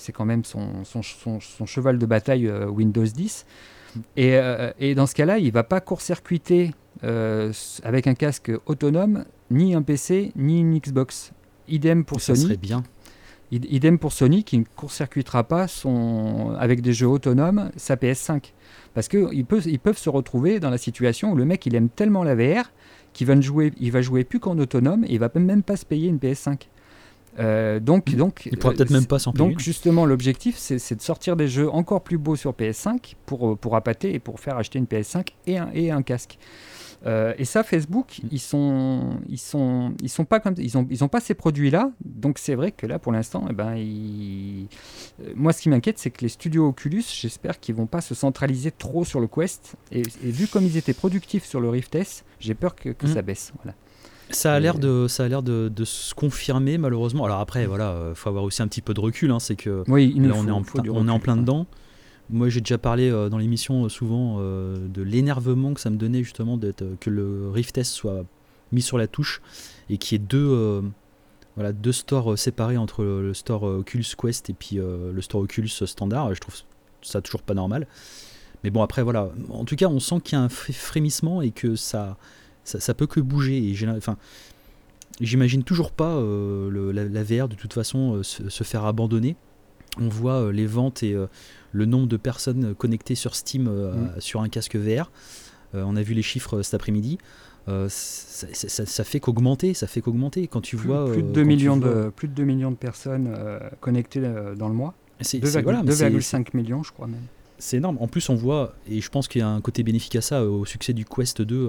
son cheval de bataille Windows 10. Et dans ce cas-là, il ne va pas court-circuiter avec un casque autonome ni un PC ni une Xbox. Idem pour Sony. Ça serait bien. Idem pour Sony qui ne court-circuitera pas avec des jeux autonomes sa PS5. Parce qu'ils peuvent se retrouver dans la situation où le mec il aime tellement la VR qu'il va jouer plus qu'en autonome et il va même pas se payer une PS5. Donc, il pourra peut-être même pas s'en payer. Donc justement l'objectif c'est de sortir des jeux encore plus beaux sur PS5 pour appâter et pour faire acheter une PS5 et un casque. Et ça, Facebook, ils ont pas ces produits-là, donc c'est vrai que là, pour l'instant, moi, ce qui m'inquiète, c'est que les studios Oculus, j'espère qu'ils vont pas se centraliser trop sur le Quest. Et vu comme ils étaient productifs sur le Rift S, j'ai peur que ça baisse. Voilà. Ça a l'air de se confirmer, malheureusement. Alors après, voilà, faut avoir aussi un petit peu de recul. Hein, c'est que là, on est en plein dedans. Moi, j'ai déjà parlé dans l'émission souvent de l'énervement que ça me donnait justement que le Rift S soit mis sur la touche et qu'il y ait deux stores séparés entre le store Oculus Quest et puis le store Oculus standard. Je trouve ça toujours pas normal. Mais bon, après, voilà. En tout cas, on sent qu'il y a un frémissement et que ça peut que bouger. Et j'imagine toujours pas la VR de toute façon se faire abandonner. On voit les ventes et le nombre de personnes connectées sur Steam sur un casque VR. On a vu les chiffres cet après-midi. Ça fait qu'augmenter. Quand tu vois plus de 2 millions de personnes connectées dans le mois. 2,5 millions, je crois même. C'est énorme. En plus, on voit, et je pense qu'il y a un côté bénéfique à ça, au succès du Quest 2,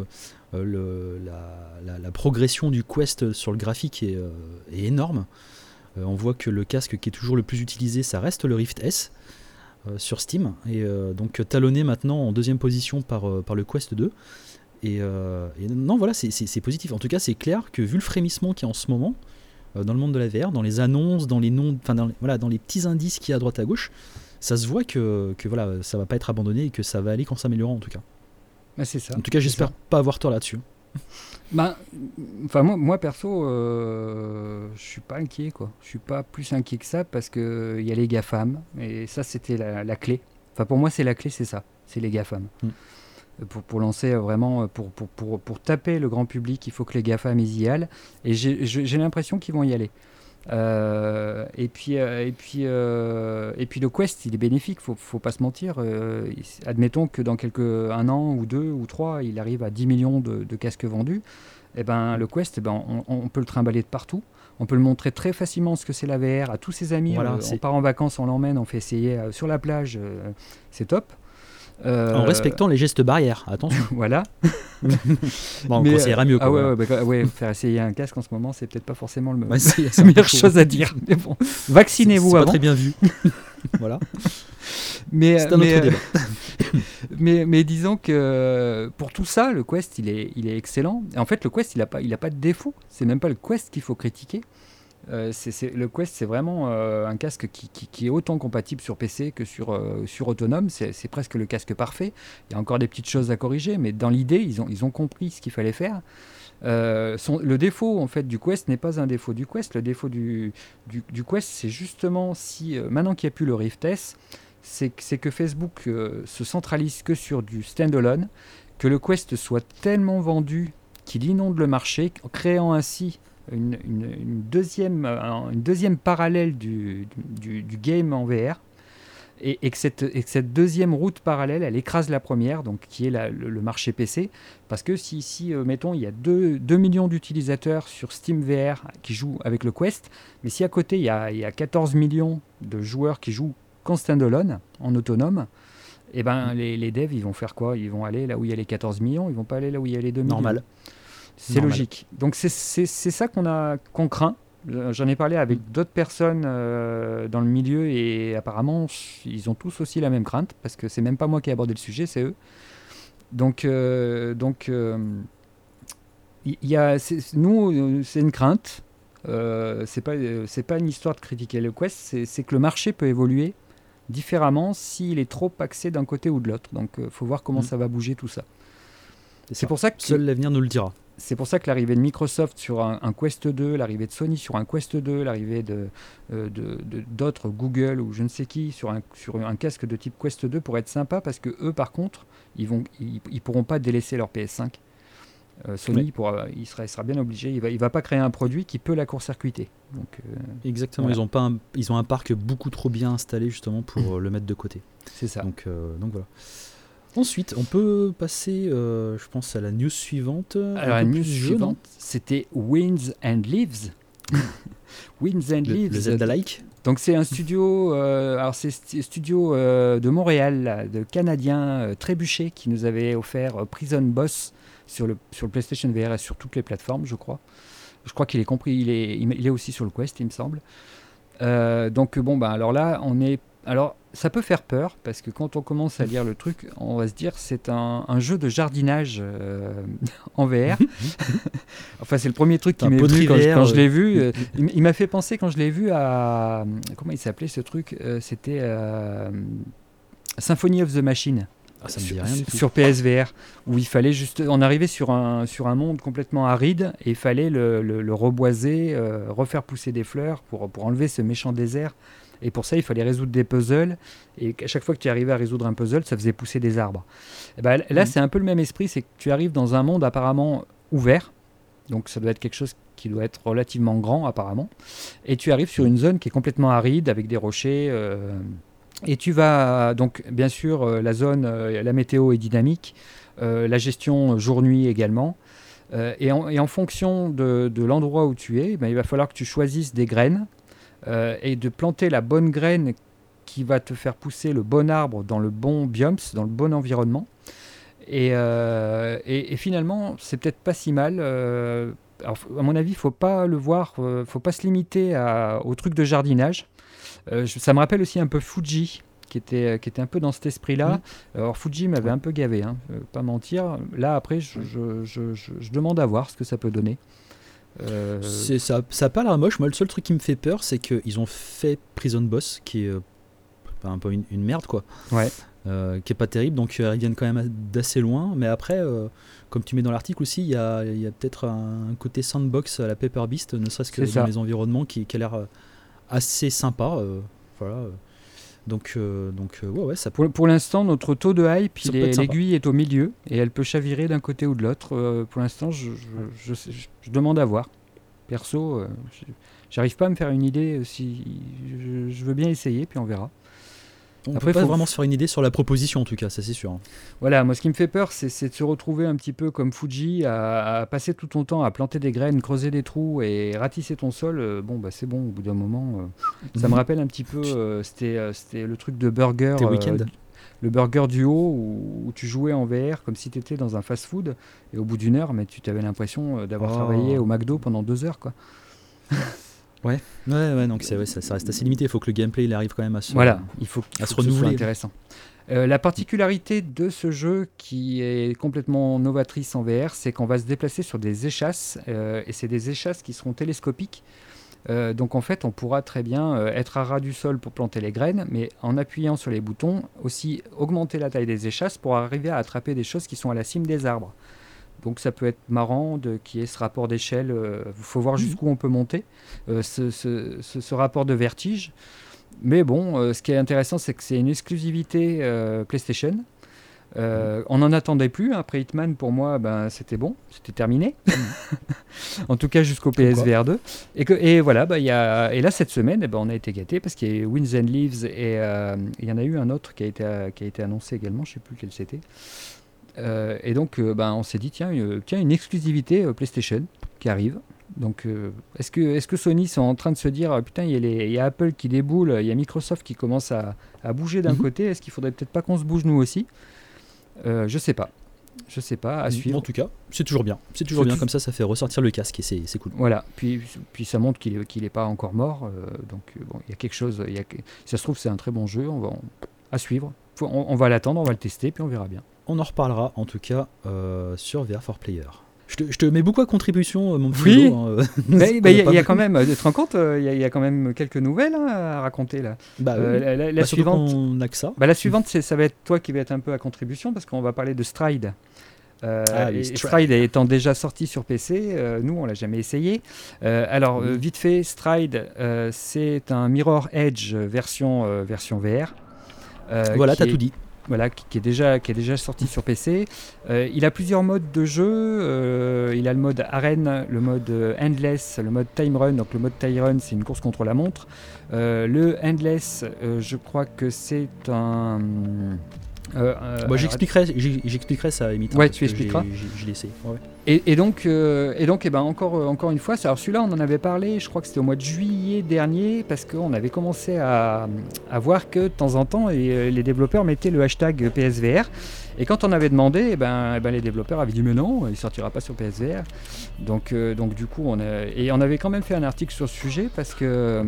la progression du Quest sur le graphique est énorme. On voit que le casque qui est toujours le plus utilisé, ça reste le Rift S sur Steam, et donc talonné maintenant en deuxième position par le Quest 2. Et non, voilà, c'est positif. En tout cas, c'est clair que vu le frémissement qu'il y a en ce moment dans le monde de la VR, dans les annonces, dans les noms, enfin dans les petits indices qu'il y a à droite à gauche, ça se voit que voilà, ça va pas être abandonné et que ça va aller qu'en s'améliorant en tout cas. Bah, c'est ça. En tout cas, j'espère pas avoir tort là-dessus. Moi perso, je suis pas inquiet, quoi. Je suis pas plus inquiet que ça parce que il y a les GAFAM et ça c'était la clé. Enfin pour moi c'est la clé, c'est ça, c'est les GAFAM. Pour lancer vraiment, pour taper le grand public, il faut que les GAFAM ils y aillent et j'ai l'impression qu'ils vont y aller. Et puis le Quest il est bénéfique, faut pas se mentir. Admettons que dans un an ou 2 ou 3 il arrive à 10 millions de casques vendus. Et ben le Quest, on peut le trimballer de partout. On peut le montrer très facilement ce que c'est la VR à tous ses amis. Voilà, on part en vacances, on l'emmène, on fait essayer sur la plage, c'est top. En respectant les gestes barrières, attention. Voilà. Bon, mais ça ira mieux. Quoi, faire essayer un casque en ce moment, c'est peut-être pas forcément la c'est meilleure chose à dire. Mais bon, vaccinez-vous c'est avant. Pas très bien vu. Voilà. C'est un autre débat. mais disons que pour tout ça, le Quest, il est excellent. Et en fait, le Quest, il a pas de défaut. C'est même pas le Quest qu'il faut critiquer. Le Quest, c'est vraiment un casque qui est autant compatible sur PC que sur autonome. C'est presque le casque parfait. Il y a encore des petites choses à corriger, mais dans l'idée, ils ont compris ce qu'il fallait faire. Le défaut en fait du Quest n'est pas un défaut du Quest. Le défaut du Quest, c'est justement si maintenant qu'il n'y a plus le Rift S, c'est que Facebook se centralise que sur du standalone, que le Quest soit tellement vendu qu'il inonde le marché, créant ainsi une deuxième parallèle du game en VR, et que cette deuxième route parallèle, elle écrase la première, donc qui est le marché PC, parce que si mettons, il y a 2 millions d'utilisateurs sur Steam VR qui jouent avec le Quest, mais si à côté, il y a 14 millions de joueurs qui jouent qu'en standalone, en autonome, et ben les devs, ils vont faire quoi? Ils vont aller là où il y a les 14 millions, ils vont pas aller là où il y a les 2 millions. Normal. C'est logique. Donc c'est ça qu'on craint. J'en ai parlé avec d'autres personnes dans le milieu et apparemment ils ont tous aussi la même crainte parce que c'est même pas moi qui ai abordé le sujet, c'est eux. Donc nous c'est une crainte. C'est pas une histoire de critiquer le Quest, c'est que le marché peut évoluer différemment s'il est trop axé d'un côté ou de l'autre. Donc faut voir comment ça va bouger tout ça. C'est pour ça que seul l'avenir nous le dira. C'est pour ça que l'arrivée de Microsoft sur un Quest 2, l'arrivée de Sony sur un Quest 2, l'arrivée d'autres, Google ou je ne sais qui, sur un casque de type Quest 2 pourrait être sympa parce que eux, par contre, ils pourront pas délaisser leur PS5. Sony, il sera bien obligé. Il va pas créer un produit qui peut la court-circuiter. Donc, exactement. Voilà. Ils ont un parc beaucoup trop bien installé justement pour le mettre de côté. C'est ça. Donc voilà. Ensuite, on peut passer, je pense, à la news suivante. Alors, la news suivante, c'était Winds and Leaves. Winds and Leaves. Le Zelda-like. Donc, c'est un studio, de Montréal, là, de Canadiens Trébuchet, qui nous avait offert Prison Boss sur le PlayStation VR et sur toutes les plateformes, je crois. Je crois qu'il est compris, il est aussi sur le Quest, il me semble. Donc, alors là, alors, ça peut faire peur, parce que quand on commence à lire le truc, on va se dire c'est un jeu de jardinage en VR. Enfin, c'est le premier truc qui m'est venu quand je l'ai vu. Il m'a fait penser, quand je l'ai vu, à... Comment il s'appelait ce truc? C'était Symphony of the Machine. Ah, ça me dit rien du tout. Sur PSVR, où il fallait on arrivait sur un monde complètement aride, et il fallait le reboiser, refaire pousser des fleurs pour enlever ce méchant désert. Et pour ça, il fallait résoudre des puzzles. Et à chaque fois que tu arrivais à résoudre un puzzle, ça faisait pousser des arbres. Et ben, là, c'est un peu le même esprit. C'est que tu arrives dans un monde apparemment ouvert. Donc, ça doit être quelque chose qui doit être relativement grand, apparemment. Et tu arrives sur une zone qui est complètement aride, avec des rochers. Et tu vas... Donc, bien sûr, la zone, la météo est dynamique. La gestion jour-nuit également. Et en fonction de l'endroit où tu es, il va falloir que tu choisisses des graines. Et de planter la bonne graine qui va te faire pousser le bon arbre dans le bon biome, dans le bon environnement. Et finalement, c'est peut-être pas si mal. Alors, à mon avis, il ne faut pas le voir, faut pas se limiter au truc de jardinage. Ça me rappelle aussi un peu Fuji, qui était un peu dans cet esprit-là. Alors Fuji m'avait un peu gavé, hein, pas mentir. Là après, je demande à voir ce que ça peut donner. Ça a pas l'air moche. Moi, le seul truc qui me fait peur, c'est qu'ils ont fait Prison Boss, qui est un peu une merde, quoi. Ouais. Qui est pas terrible, donc ils viennent quand même d'assez loin. Mais après, comme tu mets dans l'article aussi, il y a peut-être un côté sandbox à la Paper Beast, ne serait-ce que dans les environnements, qui a l'air assez sympa. Voilà. Donc ouais, ça pour l'instant, notre taux de hype, l'aiguille est au milieu et elle peut chavirer d'un côté ou de l'autre. Pour l'instant, je demande à voir. Perso, j'arrive pas à me faire une idée. Si je veux bien essayer, puis on verra. Après, peut pas vraiment se faire une idée sur la proposition, en tout cas, ça c'est sûr. Voilà, moi ce qui me fait peur, c'est de se retrouver un petit peu comme Fuji, à passer tout ton temps à planter des graines, creuser des trous et ratisser ton sol. C'est bon, au bout d'un moment. Ça me rappelle un petit peu, c'était le truc de burger. Le burger duo où tu jouais en VR comme si tu étais dans un fast-food et au bout d'une heure, mais tu avais l'impression d'avoir travaillé au McDo pendant 2 heures, quoi. Ouais, donc ça reste assez limité. Il faut que le gameplay il arrive quand même à se il faut se renouveler. Ce soit intéressant. La particularité de ce jeu qui est complètement novatrice en VR, c'est qu'on va se déplacer sur des échasses et c'est des échasses qui seront télescopiques. Donc en fait, on pourra très bien être à ras du sol pour planter les graines, mais en appuyant sur les boutons, aussi augmenter la taille des échasses pour arriver à attraper des choses qui sont à la cime des arbres. Donc ça peut être marrant qu'il y ait ce rapport d'échelle. Il faut voir jusqu'où on peut monter, ce rapport de vertige. Mais bon, ce qui est intéressant, c'est que c'est une exclusivité PlayStation. On n'en attendait plus. Après Hitman, pour moi, c'était bon, c'était terminé. En tout cas, jusqu'au PSVR 2. Et voilà, et là, cette semaine, on a été gâtés parce qu'il y a eu Winds and Leaves et il y en a eu un autre qui a été annoncé également, je ne sais plus lequel c'était. Et donc, on s'est dit, tiens, une exclusivité PlayStation qui arrive. Donc, est-ce que Sony sont en train de se dire, putain, il y a Apple qui déboule, il y a Microsoft qui commence à bouger d'un côté, est-ce qu'il faudrait peut-être pas qu'on se bouge nous aussi ? Je sais pas, à suivre. En tout cas, c'est toujours bien. Comme ça fait ressortir le casque et c'est cool. Voilà, puis ça montre qu'il est pas encore mort. Donc, il y a quelque chose, si ça se trouve, c'est un très bon jeu, à suivre. On va l'attendre, on va le tester, puis on verra bien. On en reparlera en tout cas sur VR4Player. Je te mets beaucoup à contribution, mon petit Vélo. Oui, il y a quand même, tu te rends compte, il y a quand même quelques nouvelles à raconter là. La suivante, on a que ça. La suivante, ça va être toi qui va être un peu à contribution parce qu'on va parler de Stride. Stride étant déjà sorti sur PC, nous on l'a jamais essayé. Vite fait, Stride, c'est un Mirror Edge version VR. Voilà, t'as tout dit. Voilà, qui est déjà sorti sur PC. Il a plusieurs modes de jeu. Il a le mode arène, le mode endless, le mode time run. Donc le mode time run, c'est une course contre la montre. Le endless, je crois que c'est un... j'expliquerai ça à limite. Ouais, tu expliqueras. Je l'ai essayé. Ouais. Et donc, encore une fois, alors celui-là, on en avait parlé, je crois que c'était au mois de juillet dernier, parce qu'on avait commencé à voir que de temps en temps, les développeurs mettaient le hashtag PSVR. Et quand on avait demandé, les développeurs avaient dit mais non, il sortira pas sur PSVR. Donc du coup, on avait quand même fait un article sur ce sujet parce que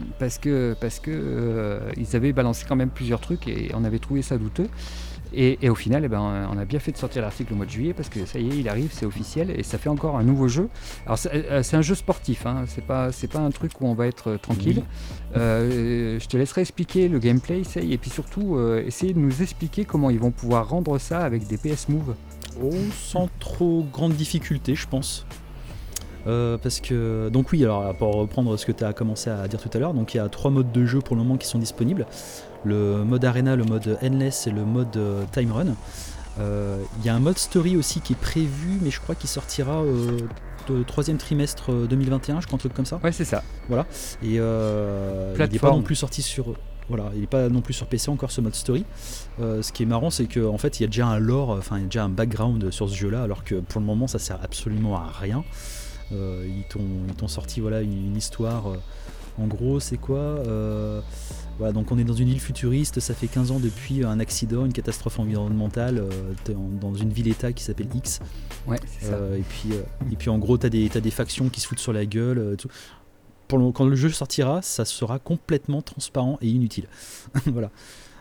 ils avaient balancé quand même plusieurs trucs et on avait trouvé ça douteux. Et au final, on a bien fait de sortir l'article au mois de juillet parce que ça y est, il arrive, c'est officiel et ça fait encore un nouveau jeu. Alors c'est un jeu sportif, hein, c'est pas un truc où on va être tranquille. Je te laisserai expliquer le gameplay et puis surtout essayer de nous expliquer comment ils vont pouvoir rendre ça avec des PS Move. Sans trop grande difficulté, je pense. Parce que donc oui, alors pour reprendre ce que tu as commencé à dire tout à l'heure, donc il y a 3 modes de jeu pour le moment qui sont disponibles. Le mode Arena, le mode Endless et le mode Time Run. Il y a un mode Story aussi qui est prévu, mais je crois qu'il sortira au 3e trimestre 2021, je crois, un truc comme ça. Ouais, c'est ça. Voilà. Et il n'est pas non plus sorti sur... Voilà, il n'est pas non plus sur PC encore ce mode story. Ce qui est marrant, c'est qu'en fait, il y a déjà un lore, il y a déjà un background sur ce jeu-là, alors que pour le moment, ça sert absolument à rien. Ils t'ont sorti une histoire. En gros, c'est quoi donc on est dans une île futuriste, ça fait 15 ans depuis un accident, une catastrophe environnementale dans une ville-état qui s'appelle X. Ouais, c'est ça. Et puis en gros, t'as des factions qui se foutent sur la gueule. Tout. Quand le jeu sortira, ça sera complètement transparent et inutile. Voilà.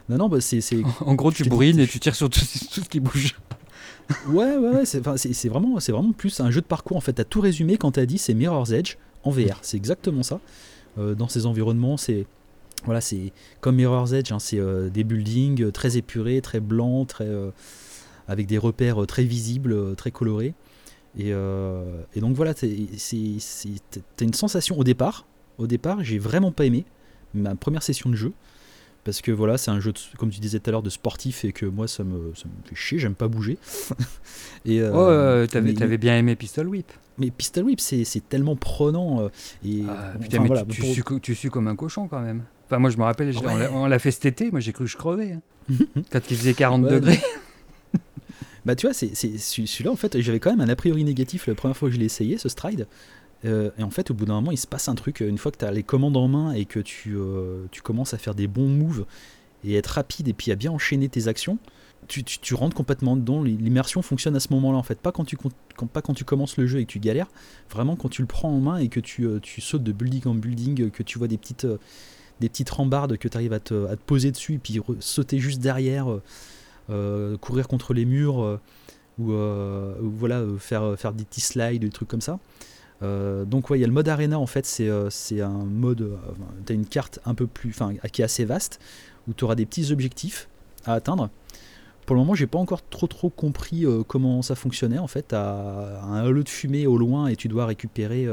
Non, non, bah, En gros, tu je te dis- bourrines et tu tires sur tout ce qui bouge. Ouais, c'est vraiment plus un jeu de parcours en fait. T'as tout résumé quand t'as dit c'est Mirror's Edge en VR. C'est exactement ça. Dans ces environnements, c'est comme Mirror's Edge, hein, c'est des buildings très épurés, très blancs, avec des repères très visibles, très colorés. Et donc voilà, t'as une sensation au départ. Au départ, j'ai vraiment pas aimé ma première session de jeu. Parce que voilà, c'est un jeu, comme tu disais tout à l'heure, de sportif et que moi, ça me fait chier, j'aime pas bouger. Et, T'avais bien aimé Pistol Whip. mais Pistol Whip, c'est tellement prenant. Putain, mais tu sues comme un cochon quand même. Enfin, moi, je me rappelle, on l'a fait cet été, moi j'ai cru que je crevais. Hein. Quand il faisait 40 degrés. Bah tu vois, celui-là, en fait, j'avais quand même un a priori négatif la première fois que je l'ai essayé, ce Stride. Et en fait, au bout d'un moment, il se passe un truc. Une fois que tu as les commandes en main et que tu commences à faire des bons moves et être rapide et puis à bien enchaîner tes actions, tu rentres complètement dedans. L'immersion fonctionne à ce moment-là, en fait. Pas quand tu commences le jeu et que tu galères. Vraiment, quand tu le prends en main et que tu sautes de building en building, que tu vois des petites rambardes que tu arrives à te poser dessus et puis sauter juste derrière, courir contre les murs ou voilà, faire des petits slides, des trucs comme ça. Donc ouais, il y a le mode arena en fait, c'est un mode, t'as une carte un peu plus, qui est assez vaste où tu auras des petits objectifs à atteindre. Pour le moment, j'ai pas encore trop compris comment ça fonctionnait en fait. T'as un halo de fumée au loin et tu dois récupérer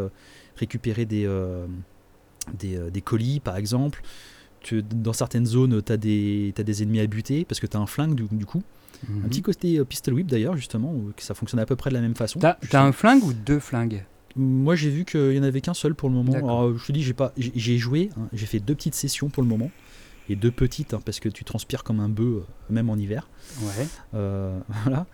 des colis par exemple. Dans certaines zones, t'as des ennemis à buter parce que t'as un flingue du coup. Un petit côté Pistol Whip d'ailleurs justement, où ça fonctionne à peu près de la même façon. T'as un flingue ou 2 flingues? Moi j'ai vu qu'il n'y en avait qu'un seul pour le moment. D'accord. Alors je te dis, j'ai joué, hein, j'ai fait 2 petites sessions pour le moment. Et 2 petites, hein, parce que tu transpires comme un bœuf, même en hiver. Ouais. Voilà.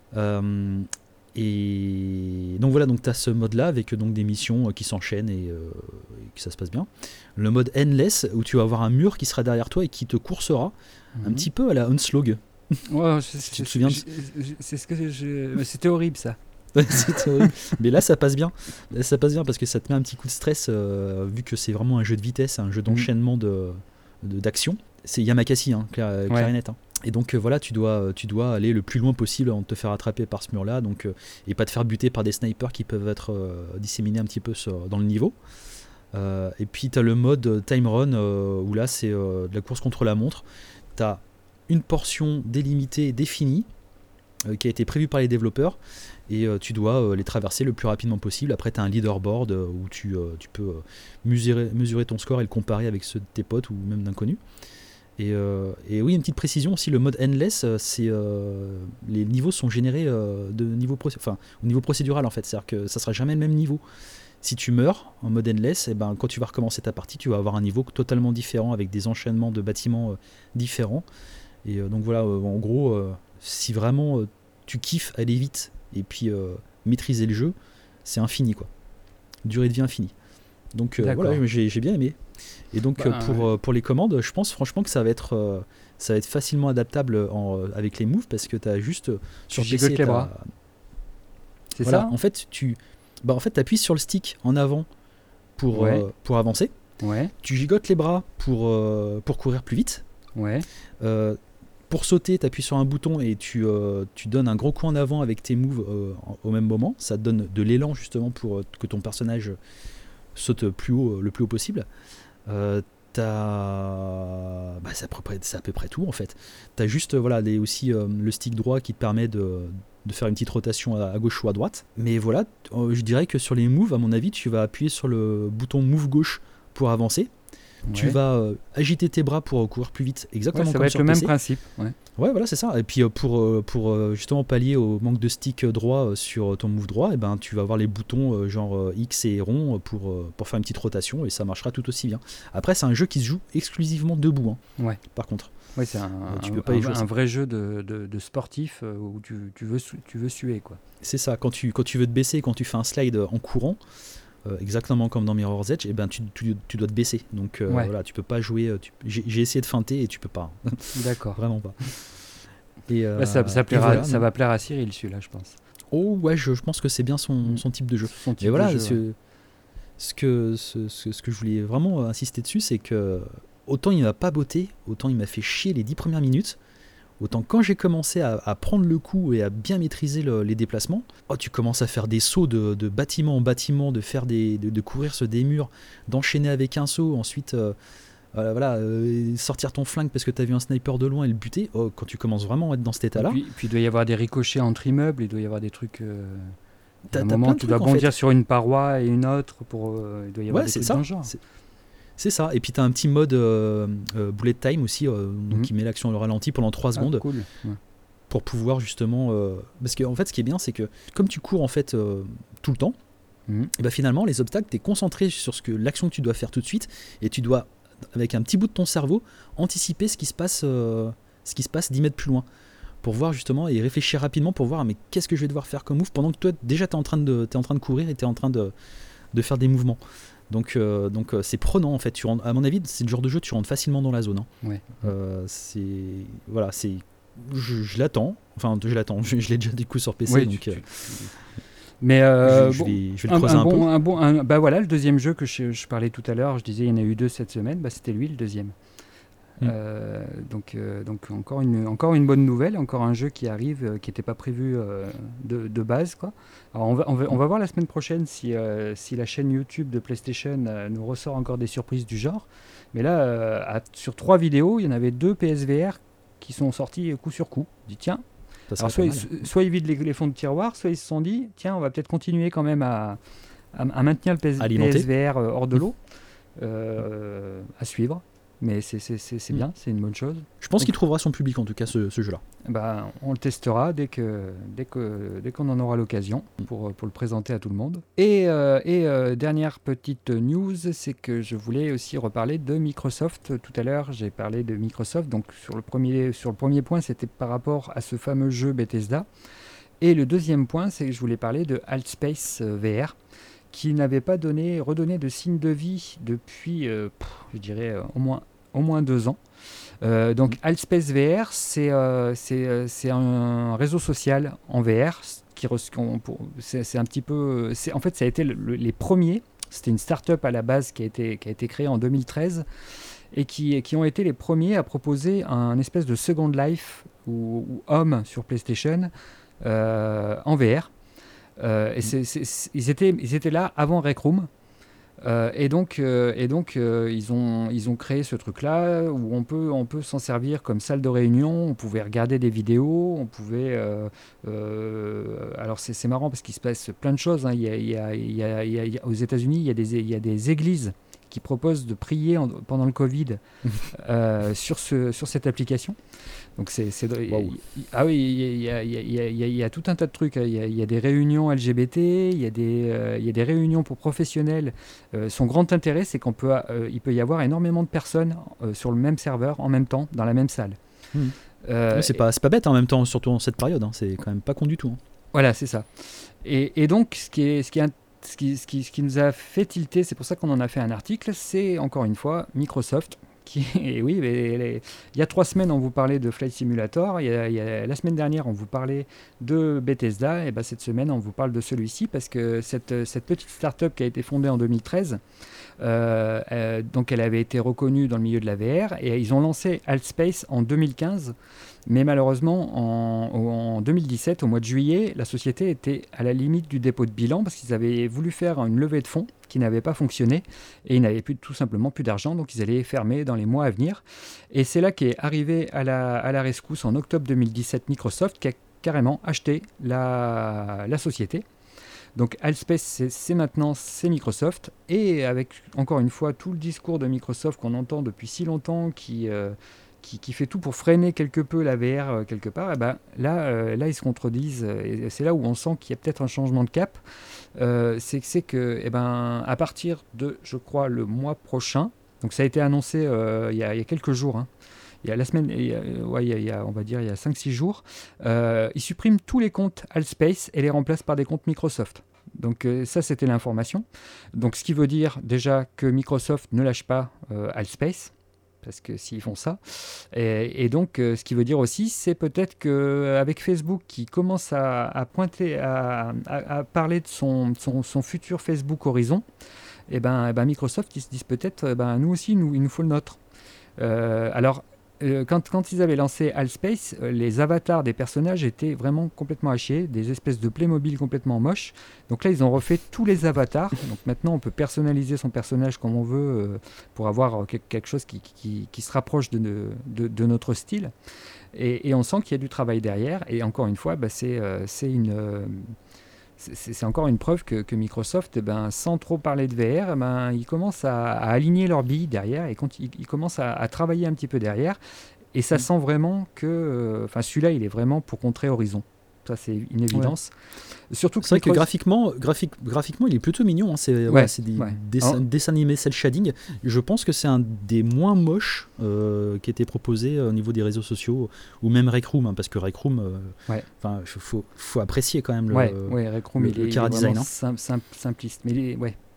Et donc voilà, donc tu as ce mode-là avec donc des missions qui s'enchaînent et que ça se passe bien. Le mode Endless, où tu vas avoir un mur qui sera derrière toi et qui te coursera, un petit peu à la Onslaught. Ouais, Tu te souviens c'est ce que c'était horrible ça. C'était horrible. Mais là ça passe bien. Là, ça passe bien parce que ça te met un petit coup de stress vu que c'est vraiment un jeu de vitesse, un jeu d'enchaînement d'action. C'est Yamakasi, hein, clarinette. Hein. Et donc voilà, tu dois aller le plus loin possible avant de te faire attraper par ce mur-là, donc et pas te faire buter par des snipers qui peuvent être disséminés un petit peu dans le niveau. Et puis tu as le mode time run où là c'est de la course contre la montre. Tu as une portion délimitée, définie, qui a été prévue par les développeurs. Et tu dois les traverser le plus rapidement possible. Après, tu as un leaderboard où tu peux mesurer ton score et le comparer avec ceux de tes potes ou même d'inconnus. Et oui, une petite précision aussi, le mode Endless, les niveaux sont générés au niveau procédural en fait. C'est-à-dire que ça ne sera jamais le même niveau. Si tu meurs en mode Endless, quand tu vas recommencer ta partie, tu vas avoir un niveau totalement différent avec des enchaînements de bâtiments différents. Et donc voilà, en gros, si vraiment tu kiffes aller vite et puis maîtriser le jeu, c'est infini quoi. Durée de vie infinie. Donc voilà, j'ai bien aimé. Et donc pour les commandes, je pense franchement que ça va être facilement adaptable avec les moves parce que tu as juste sur PC les bras. C'est voilà, ça. En fait tu appuies sur le stick en avant pour avancer. Ouais. Tu gigotes les bras pour courir plus vite. Ouais. Pour sauter, tu appuies sur un bouton et tu donnes un gros coup en avant avec tes moves au même moment. Ça te donne de l'élan justement pour que ton personnage saute le plus haut possible. C'est à peu près tout en fait. Tu as juste aussi le stick droit qui te permet de faire une petite rotation à gauche ou à droite. Mais voilà, je dirais que sur les moves, à mon avis, tu vas appuyer sur le bouton move gauche pour avancer. Ouais. Tu vas agiter tes bras pour courir plus vite, exactement comme sur PC. Ça va être le même principe. Ouais, voilà, c'est ça. Et puis pour justement pallier au manque de stick droit sur ton move droit, tu vas avoir les boutons genre X et rond pour faire une petite rotation et ça marchera tout aussi bien. Après, c'est un jeu qui se joue exclusivement debout. Hein, par contre. Ouais, c'est un vrai jeu de sportif où tu veux suer quoi. C'est ça. Quand tu veux te baisser, quand tu fais un slide en courant. Exactement comme dans Mirror's Edge, tu dois te baisser. Donc voilà, tu peux pas jouer. J'ai essayé de feinter et tu peux pas. D'accord. Vraiment pas. Et, ça va plaire à Cyril celui-là, je pense. Oh ouais, je pense que c'est bien son type de jeu. Et voilà, ce que je voulais vraiment insister dessus, c'est que autant il m'a pas botté, autant il m'a fait chier les 10 premières minutes. Autant quand j'ai commencé à prendre le coup et à bien maîtriser les déplacements, tu commences à faire des sauts de bâtiment en bâtiment, de courir sur des murs, d'enchaîner avec un saut, ensuite sortir ton flingue parce que tu as vu un sniper de loin et le buter. Quand tu commences vraiment à être dans cet état-là... Puis il doit y avoir des ricochets entre immeubles, il doit y avoir des trucs... T'as un moment, tu dois bondir sur une paroi et une autre, il doit y avoir des trucs dans le genre. C'est ça, et puis tu as un petit mode bullet time aussi, donc qui met l'action au ralenti pendant 3 secondes. Cool. Ouais. Pour pouvoir justement... parce qu'en fait, ce qui est bien, c'est que comme tu cours en fait tout le temps, et ben finalement, les obstacles, tu es concentré sur l'action que tu dois faire tout de suite, et tu dois, avec un petit bout de ton cerveau, anticiper ce qui se passe 10 mètres plus loin. Pour voir justement, et réfléchir rapidement pour voir mais qu'est-ce que je vais devoir faire comme move pendant que toi, déjà, tu es en train de courir et tu es en train de faire des mouvements. Donc c'est prenant en fait. À mon avis, c'est le genre de jeu tu rentres facilement dans la zone. Ouais. Je l'attends. Enfin, je l'attends. Je l'ai déjà du coup sur PC. Oui, donc, mais je vais le creuser un peu. Bah voilà, le deuxième jeu que je parlais tout à l'heure, je disais il y en a eu 2 cette semaine. Bah c'était lui le deuxième. Donc encore une bonne nouvelle, encore un jeu qui arrive, qui n'était pas prévu de base, quoi. Alors on va voir la semaine prochaine si la chaîne YouTube de PlayStation nous ressort encore des surprises du genre. Mais là, sur 3 vidéos, il y en avait 2 PSVR qui sont sortis coup sur coup. Je dis tiens, alors soit ils vident les fonds de tiroir, soit ils se sont dit tiens, on va peut-être continuer quand même à maintenir le PSVR hors de l'eau, à suivre. Mais c'est bien, c'est une bonne chose. Je pense qu'il trouvera son public en tout cas ce jeu-là. Bah, on le testera dès qu'on en aura l'occasion pour le présenter à tout le monde. Et dernière petite news, c'est que je voulais aussi reparler de Microsoft. Tout à l'heure, j'ai parlé de Microsoft. Donc sur le premier point, c'était par rapport à ce fameux jeu Bethesda. Et le deuxième point, c'est que je voulais parler de Altspace VR, qui n'avait pas redonné de signe de vie depuis, je dirais, au moins 2 ans. Donc Altspace VR, c'est un réseau social en VR. C'est un petit peu... En fait, ça a été les premiers. C'était une start-up à la base qui a été créée en 2013 et qui ont été les premiers à proposer un espèce de Second Life ou Home sur PlayStation en VR. Ils étaient là avant Rec Room. Et donc ils ont créé ce truc-là où on peut s'en servir comme salle de réunion. On pouvait regarder des vidéos, on pouvait. Alors c'est marrant parce qu'il se passe plein de choses. Hein. Aux États-Unis, il y a des églises qui proposent de prier pendant le Covid sur cette application. Donc Wow. Ah oui, il y a tout un tas de trucs. Il y a des réunions LGBT, il y a des réunions pour professionnels. Son grand intérêt, c'est il peut y avoir énormément de personnes sur le même serveur en même temps, dans la même salle. C'est pas bête en même temps, surtout en cette période. Hein. C'est quand même pas con du tout. Hein. Voilà, c'est ça. Et donc, ce qui nous a fait tilter, c'est pour ça qu'on en a fait un article, c'est encore une fois Microsoft. Et oui, il y a 3 semaines, on vous parlait de Flight Simulator. La semaine dernière, on vous parlait de Bethesda. Et cette semaine, on vous parle de celui-ci parce que cette petite start-up qui a été fondée en 2013, donc elle avait été reconnue dans le milieu de la VR. Et ils ont lancé Altspace en 2015. Mais malheureusement, en 2017, au mois de juillet, la société était à la limite du dépôt de bilan parce qu'ils avaient voulu faire une levée de fonds qui n'avait pas fonctionné et ils n'avaient tout simplement plus d'argent, donc ils allaient fermer dans les mois à venir. Et c'est là qu'est arrivé à la rescousse en octobre 2017 Microsoft qui a carrément acheté la société. Donc Altspace, c'est Microsoft, et avec encore une fois tout le discours de Microsoft qu'on entend depuis si longtemps qui fait tout pour freiner quelque peu la VR quelque part, là ils se contredisent, et c'est là où on sent qu'il y a peut-être un changement de cap. C'est que à partir de, je crois, le mois prochain, donc ça a été annoncé il y a quelques jours, hein. Il y a la semaine, on va dire il y a 5-6 jours, ils suppriment tous les comptes Altspace et les remplacent par des comptes Microsoft. Donc ça, c'était l'information. Donc ce qui veut dire déjà que Microsoft ne lâche pas Altspace, parce que s'ils font ça. Et donc, ce qui veut dire aussi, c'est peut-être qu'avec Facebook qui commence à pointer, à parler de son futur Facebook Horizon, Microsoft, ils se disent peut-être, nous aussi, il nous faut le nôtre. Alors, quand ils avaient lancé Allspace, les avatars des personnages étaient vraiment complètement à chier, des espèces de Playmobil complètement moches. Donc là, ils ont refait tous les avatars. Donc maintenant, on peut personnaliser son personnage comme on veut pour avoir quelque chose qui se rapproche de notre style. Et on sent qu'il y a du travail derrière. Et encore une fois, c'est encore une preuve que Microsoft, sans trop parler de VR, ils commencent à aligner leurs billes derrière et ils commencent à travailler un petit peu derrière. Et ça sent vraiment que... celui-là, il est vraiment pour contrer Horizon. Ça, c'est une évidence. Ouais. Surtout que c'est vrai que graphiquement, il est plutôt mignon. Hein. C'est des dessins animés cel shading. Je pense que c'est un des moins moches qui était proposé au niveau des réseaux sociaux, ou même Rec Room, hein, parce que Rec Room, faut apprécier quand même Rec Room, il est design, vraiment simpliste. Mais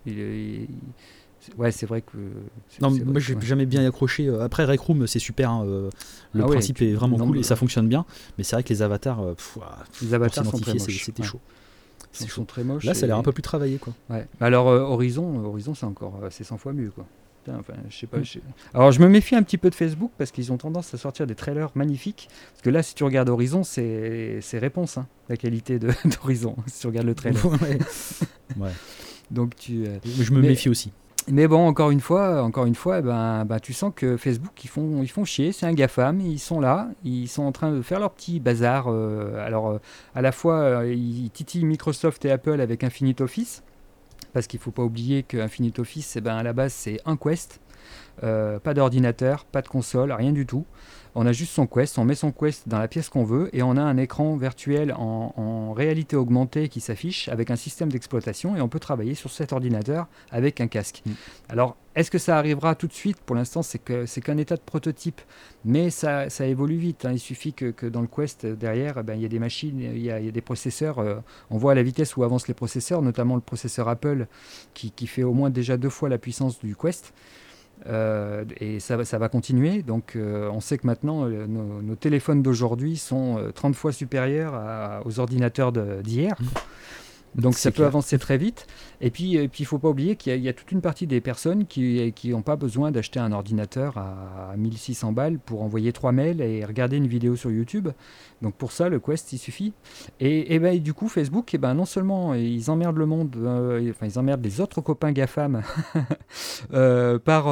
c'est vrai que... moi, j'ai jamais bien accroché. Après, Rec Room, c'est super. Hein, le principe est vraiment cool et ça fonctionne bien. Mais c'est vrai que les avatars sont très moches. C'était chaud. Ils sont très moches. Là, ça a l'air un peu plus travaillé, quoi. Ouais. Alors, Horizon, c'est 100 fois mieux, quoi. Je sais pas. Alors, je me méfie un petit peu de Facebook parce qu'ils ont tendance à sortir des trailers magnifiques. Parce que là, si tu regardes Horizon, c'est réponse, hein, la qualité d'Horizon, si tu regardes le trailer. Ouais. Donc, je me méfie aussi. Mais bon, encore une fois, tu sens que Facebook, ils font chier. C'est un GAFAM, ils sont là, ils sont en train de faire leur petit bazar. À la fois, ils titillent Microsoft et Apple avec Infinite Office, parce qu'il ne faut pas oublier que Infinite Office, à la base, c'est un Quest, pas d'ordinateur, pas de console, rien du tout. On a juste son Quest, on met son Quest dans la pièce qu'on veut et on a un écran virtuel en réalité augmentée qui s'affiche avec un système d'exploitation et on peut travailler sur cet ordinateur avec un casque. Alors, est-ce que ça arrivera tout de suite? Pour l'instant, c'est qu'un état de prototype, mais ça évolue vite. Hein. Il suffit que dans le Quest, derrière, il y a des machines, il y a des processeurs. On voit la vitesse où avancent les processeurs, notamment le processeur Apple qui fait au moins déjà 2 fois la puissance du Quest. Et ça va continuer. Donc, on sait que maintenant, nos téléphones d'aujourd'hui sont 30 fois supérieurs aux ordinateurs d'hier. Donc, ça peut avancer très vite. Et puis, il ne faut pas oublier qu'il y a toute une partie des personnes qui n'ont pas besoin d'acheter un ordinateur à 1600 balles pour envoyer 3 mails et regarder une vidéo sur YouTube. Donc, pour ça, le Quest, il suffit. Et du coup, Facebook, non seulement ils emmerdent le monde, ils emmerdent les autres copains GAFAM par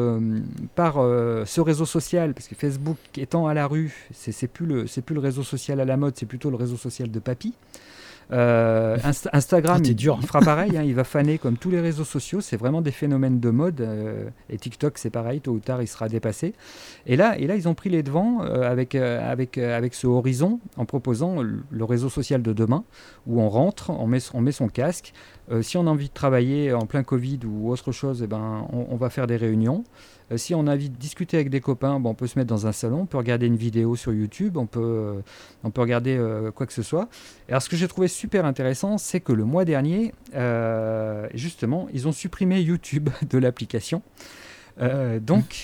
ce réseau social, parce que Facebook étant à la rue, c'est plus le réseau social à la mode, c'est plutôt le réseau social de papy. Instagram, il fera pareil, hein, il va faner comme tous les réseaux sociaux, c'est vraiment des phénomènes de mode, et TikTok c'est pareil, tôt ou tard il sera dépassé. Et là ils ont pris les devants avec ce Horizon en proposant le réseau social de demain où on rentre, on met son casque. Si on a envie de travailler en plein Covid ou autre chose, on va faire des réunions. Si on a envie de discuter avec des copains, on peut se mettre dans un salon, on peut regarder une vidéo sur YouTube, on peut regarder quoi que ce soit. Et alors ce que j'ai trouvé super intéressant, c'est que le mois dernier, justement, ils ont supprimé YouTube de l'application. Et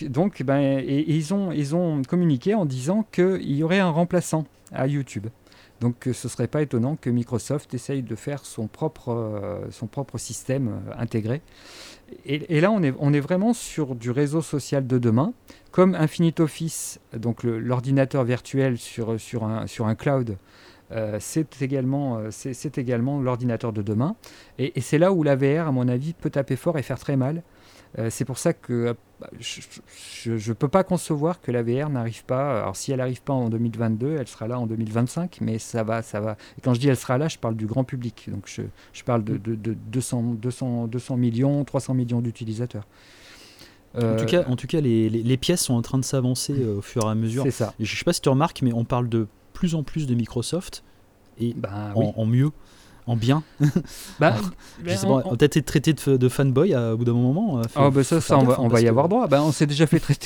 ils ont communiqué en disant qu'il y aurait un remplaçant à YouTube. Donc ce ne serait pas étonnant que Microsoft essaye de faire son propre système intégré. Et là, on est vraiment sur du réseau social de demain, comme Infinite Office, donc l'ordinateur virtuel sur un cloud. C'est également l'ordinateur de demain. Et c'est là où la VR, à mon avis, peut taper fort et faire très mal. C'est pour ça que je ne peux pas concevoir que la VR n'arrive pas. Alors si elle n'arrive pas en 2022, elle sera là en 2025, mais ça va. Et quand je dis elle sera là, je parle du grand public. Donc je parle de 200 millions, 300 millions d'utilisateurs. En tout cas les pièces sont en train de s'avancer au fur et à mesure. C'est ça. Je ne sais pas si tu remarques, mais on parle de plus en plus de Microsoft et oui. en mieux. En bien. Je sais pas, on va peut-être être traité de fanboy au bout d'un moment. On va y avoir droit. On s'est déjà fait traiter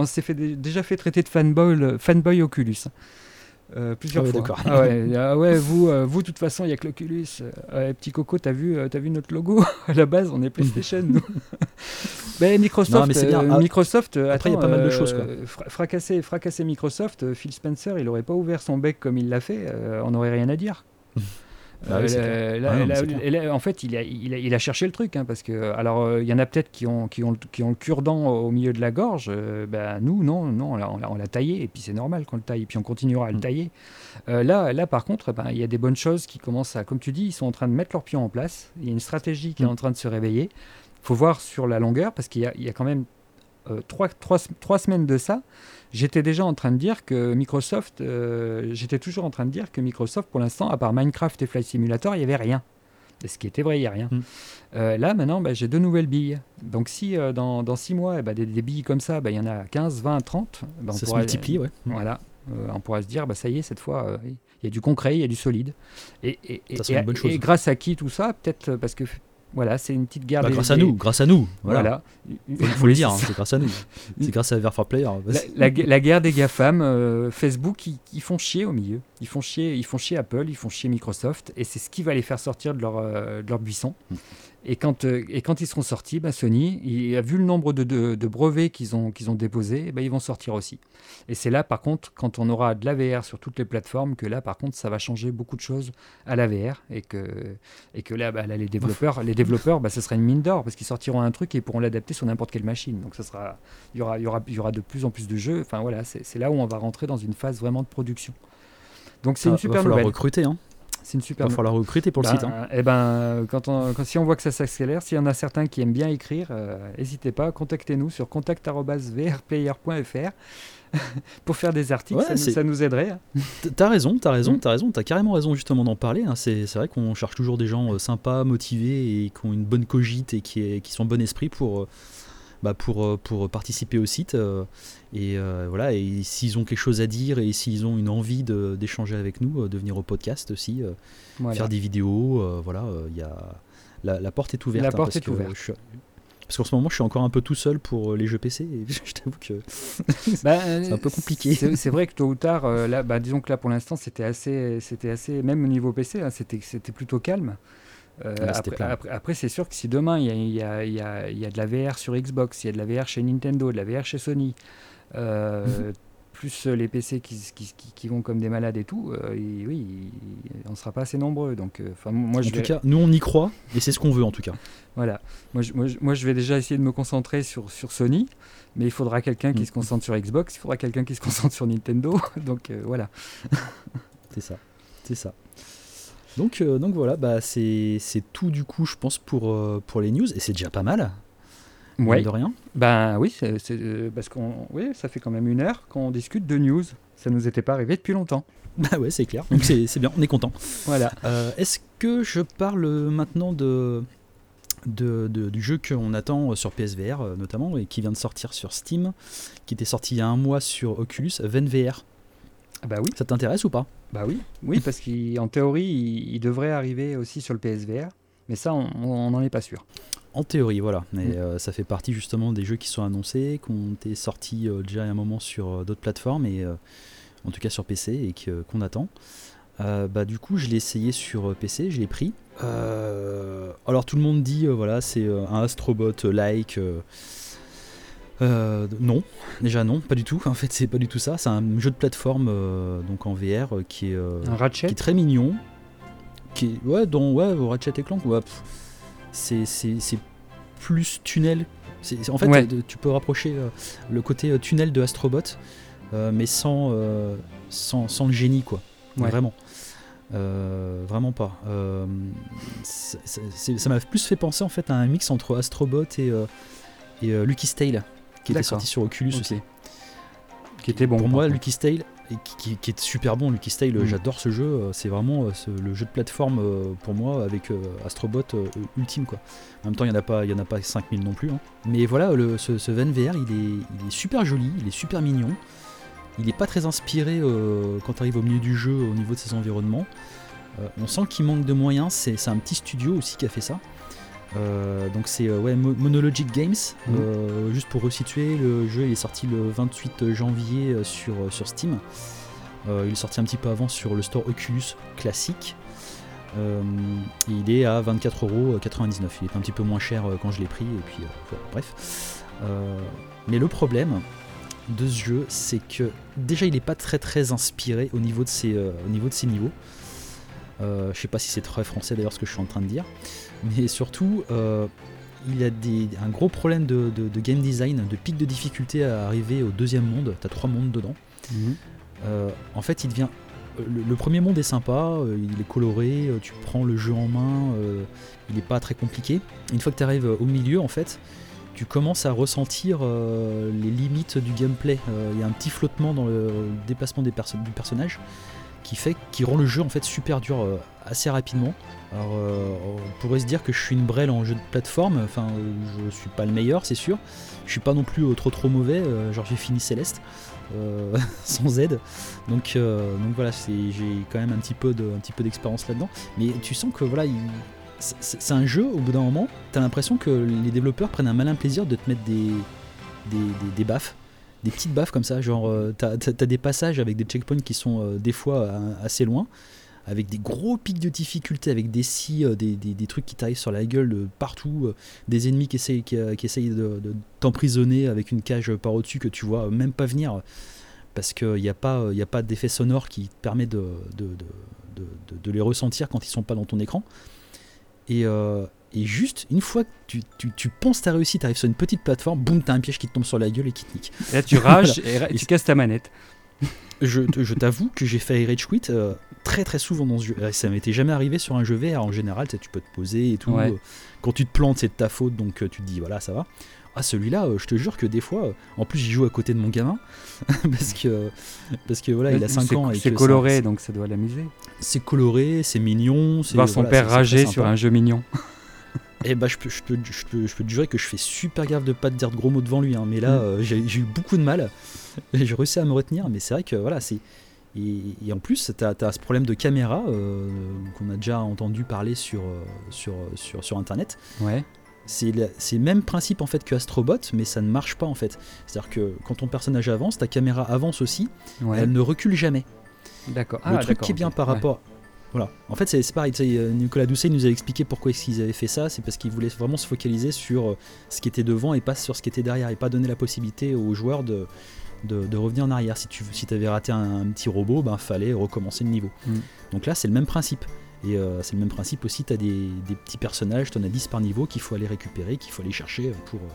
de fanboy Oculus. Plusieurs fois. D'accord. Vous de toute façon, il n'y a que l'Oculus. Petit coco, t'as vu notre logo? À la base, on est PlayStation, nous. Microsoft, non, mais c'est bien. Microsoft, après, il y a pas mal de choses, quoi. Fracasser Microsoft, Phil Spencer, il n'aurait pas ouvert son bec comme il l'a fait, on n'aurait rien à dire. Bah oui, c'est clair. Ah non, mais c'est clair. Là, en fait, il a cherché le truc, hein, parce que alors il y en a peut-être qui ont le cure-dent au milieu de la gorge. Nous, non, on l'a taillé, et puis c'est normal qu'on le taille, et puis on continuera à le tailler. Là, par contre, il y a des bonnes choses qui commencent à, comme tu dis, ils sont en train de mettre leur pion en place. Il y a une stratégie qui est en train de se réveiller. Il faut voir sur la longueur, parce qu'il y a quand même 3 semaines de ça. J'étais déjà en train de dire que Microsoft, j'étais toujours en train de dire que Microsoft, pour l'instant, à part Minecraft et Flight Simulator, il n'y avait rien. Et ce qui était vrai, il n'y a rien. Là, maintenant, j'ai 2 nouvelles billes. Donc, si dans 6 mois, des billes comme ça, il y en a 15, 20, 30, ça se multiplie, ouais. Voilà. On pourra se dire, ça y est, cette fois, il y a du concret, il y a du solide. Et une bonne chose. Et grâce à qui tout ça? Peut-être parce que voilà, c'est une petite guerre. Grâce à nous. Voilà. Faut le dire, c'est grâce à nous. C'est grâce à Verfar Player. La guerre des GAFAM, Facebook, ils font chier au milieu. Ils font chier Apple, ils font chier Microsoft, et c'est ce qui va les faire sortir de leur buisson. Et quand ils seront sortis, Sony, vu le nombre de brevets qu'ils ont déposés, ils vont sortir aussi. Et c'est là, par contre, quand on aura de la VR sur toutes les plateformes, que là, par contre, ça va changer beaucoup de choses à la VR, et que là, les développeurs, ce sera une mine d'or, parce qu'ils sortiront un truc et ils pourront l'adapter sur n'importe quelle machine. Donc il y aura de plus en plus de jeux. Enfin voilà, c'est là où on va rentrer dans une phase vraiment de production. Donc c'est une super nouvelle. Il va falloir recruter, hein. Il va falloir recruter pour le site. Si on voit que ça s'accélère, s'il y en a certains qui aiment bien écrire, n'hésitez pas, contactez-nous sur contact@vrplayer.fr pour faire des articles, ça nous aiderait. T'as raison, t'as carrément raison justement d'en parler. Hein. C'est vrai qu'on cherche toujours des gens sympas, motivés et qui ont une bonne cogite et qui sont bon esprit pour participer au site. Voilà, et s'ils ont quelque chose à dire et s'ils ont une envie d'échanger avec nous, de venir au podcast aussi, faire des vidéos, la porte est ouverte. Parce qu'en ce moment, je suis encore un peu tout seul pour les jeux PC, et je t'avoue que c'est un peu compliqué. C'est vrai que tôt ou tard, disons que là pour l'instant, c'était assez, même au niveau PC, hein, c'était plutôt calme. Après, c'est sûr que si demain il y a de la VR sur Xbox, il y a de la VR chez Nintendo, de la VR chez Sony, plus les PC qui vont comme des malades et tout, on ne sera pas assez nombreux. Donc, en tout cas, nous on y croit et c'est ce qu'on veut en tout cas. Voilà. Moi, je vais déjà essayer de me concentrer sur Sony, mais il faudra quelqu'un qui se concentre sur Xbox, il faudra quelqu'un qui se concentre sur Nintendo. Donc voilà. C'est ça. Donc voilà, c'est tout du coup, je pense, pour les news, et c'est déjà pas mal. Ouais. De rien. Oui, parce ça fait quand même 1 heure qu'on discute de news. Ça nous était pas arrivé depuis longtemps. Bah ouais, c'est clair. Donc c'est bien, on est content. Voilà. Est-ce que je parle maintenant du jeu qu'on attend sur PSVR notamment, et qui vient de sortir sur Steam, qui était sorti il y a 1 mois sur Oculus, VenVR. Bah oui. Ça t'intéresse ou pas? Bah oui, parce qu'en théorie, il devrait arriver aussi sur le PSVR, mais ça, on n'en est pas sûr. En théorie, voilà. Mais ça fait partie justement des jeux qui sont annoncés, qui ont été sortis déjà il y a un moment sur d'autres plateformes, et en tout cas sur PC, et qu'on attend. Du coup, je l'ai essayé sur PC, je l'ai pris. Alors tout le monde dit, c'est un Astrobot-like. Non, déjà non, pas du tout. En fait, c'est pas du tout ça. C'est un jeu de plateforme donc en VR qui est très mignon. Ratchet et Clank. C'est plus tunnel. En fait, tu peux rapprocher le côté tunnel de Astrobot, mais sans le génie, quoi. Ouais. Vraiment pas. Ça m'a plus fait penser en fait à un mix entre Astrobot et Lucky's Tale, qui était sorti sur Oculus aussi. Qui était bon. Pour moi, Lucky's Tale, qui est super bon. Lucky's Tale, j'adore ce jeu. C'est vraiment le jeu de plateforme pour moi avec Astrobot ultime, quoi. En même temps, il y en a pas 5000 non plus. Hein. Mais voilà, ce VenVR, il est super joli, il est super mignon. Il n'est pas très inspiré quand tu arrives au milieu du jeu, au niveau de ses environnements. On sent qu'il manque de moyens. C'est un petit studio aussi qui a fait ça. Donc c'est Monologic Games. Juste pour resituer, le jeu il est sorti le 28 janvier sur Steam. Il est sorti un petit peu avant sur le store Oculus classique. Il est à 24,99€. Il est un petit peu moins cher quand je l'ai pris. Et puis bref. Mais le problème de ce jeu, c'est que déjà il n'est pas très très inspiré au niveau de ses niveaux. Je sais pas si c'est très français d'ailleurs ce que je suis en train de dire, mais surtout il y a un gros problème de game design, de pic de difficulté à arriver au deuxième monde. T'as 3 mondes dedans. En fait, il devient le premier monde est sympa, il est coloré, tu prends le jeu en main, il n'est pas très compliqué. Une fois que tu arrives au milieu, en fait, tu commences à ressentir les limites du gameplay. Il y a un petit flottement dans le déplacement du personnage qui rend le jeu en fait super dur assez rapidement. Alors on pourrait se dire que je suis une brêle en jeu de plateforme, enfin je suis pas le meilleur c'est sûr, je suis pas non plus trop mauvais, genre j'ai fini Céleste sans aide, donc voilà, j'ai quand même un petit peu d'expérience là-dedans, mais tu sens que voilà, c'est un jeu, au bout d'un moment, t'as l'impression que les développeurs prennent un malin plaisir de te mettre des baffes, des petites baffes comme ça, genre t'as des passages avec des checkpoints qui sont des fois assez loin, avec des gros pics de difficulté, avec des scies, des trucs qui t'arrivent sur la gueule de partout, des ennemis qui essayent de t'emprisonner avec une cage par au-dessus que tu vois même pas venir, parce qu'il n'y a pas d'effet sonore qui te permet de les ressentir quand ils sont pas dans ton écran. Et juste, une fois que tu penses t'as réussi, t'arrives sur une petite plateforme, boum, t'as un piège qui te tombe sur la gueule et qui te nique. Et là, tu rages et tu casses ta manette. Je t'avoue que j'ai fait rage quit très très souvent dans ce jeu. Ça m'était jamais arrivé sur un jeu VR. En général, tu peux te poser et tout. Ouais. Quand tu te plantes, c'est de ta faute, donc tu te dis voilà, ça va. Ah, celui-là, je te jure que des fois, en plus j'y joue à côté de mon gamin parce que voilà, il a 5 ans. C'est coloré, donc ça doit l'amuser. C'est coloré, c'est mignon. Voir son père rager sur un jeu mignon. Et bah je peux te jurer que je fais super gaffe de pas te dire de gros mots devant lui, hein, mais là j'ai eu beaucoup de mal. J'ai réussi à me retenir, mais c'est vrai que voilà, c'est et en plus t'as ce problème de caméra qu'on a déjà entendu parler sur internet. Ouais. C'est le même principe en fait que Astrobot, mais ça ne marche pas en fait. C'est-à-dire que quand ton personnage avance, ta caméra avance aussi, Ouais. elle ne recule jamais. D'accord. Le truc qui est bien par rapport... Voilà. En fait, c'est pareil. Nicolas Doucet nous a expliqué pourquoi ils avaient fait ça. C'est parce qu'ils voulaient vraiment se focaliser sur ce qui était devant et pas sur ce qui était derrière, et pas donner la possibilité aux joueurs de revenir en arrière. Si tu avais raté un petit robot, ben fallait recommencer le niveau. Donc là, c'est le même principe. Et c'est le même principe aussi. Tu as des petits personnages, tu en as 10 par niveau qu'il faut aller récupérer, qu'il faut aller chercher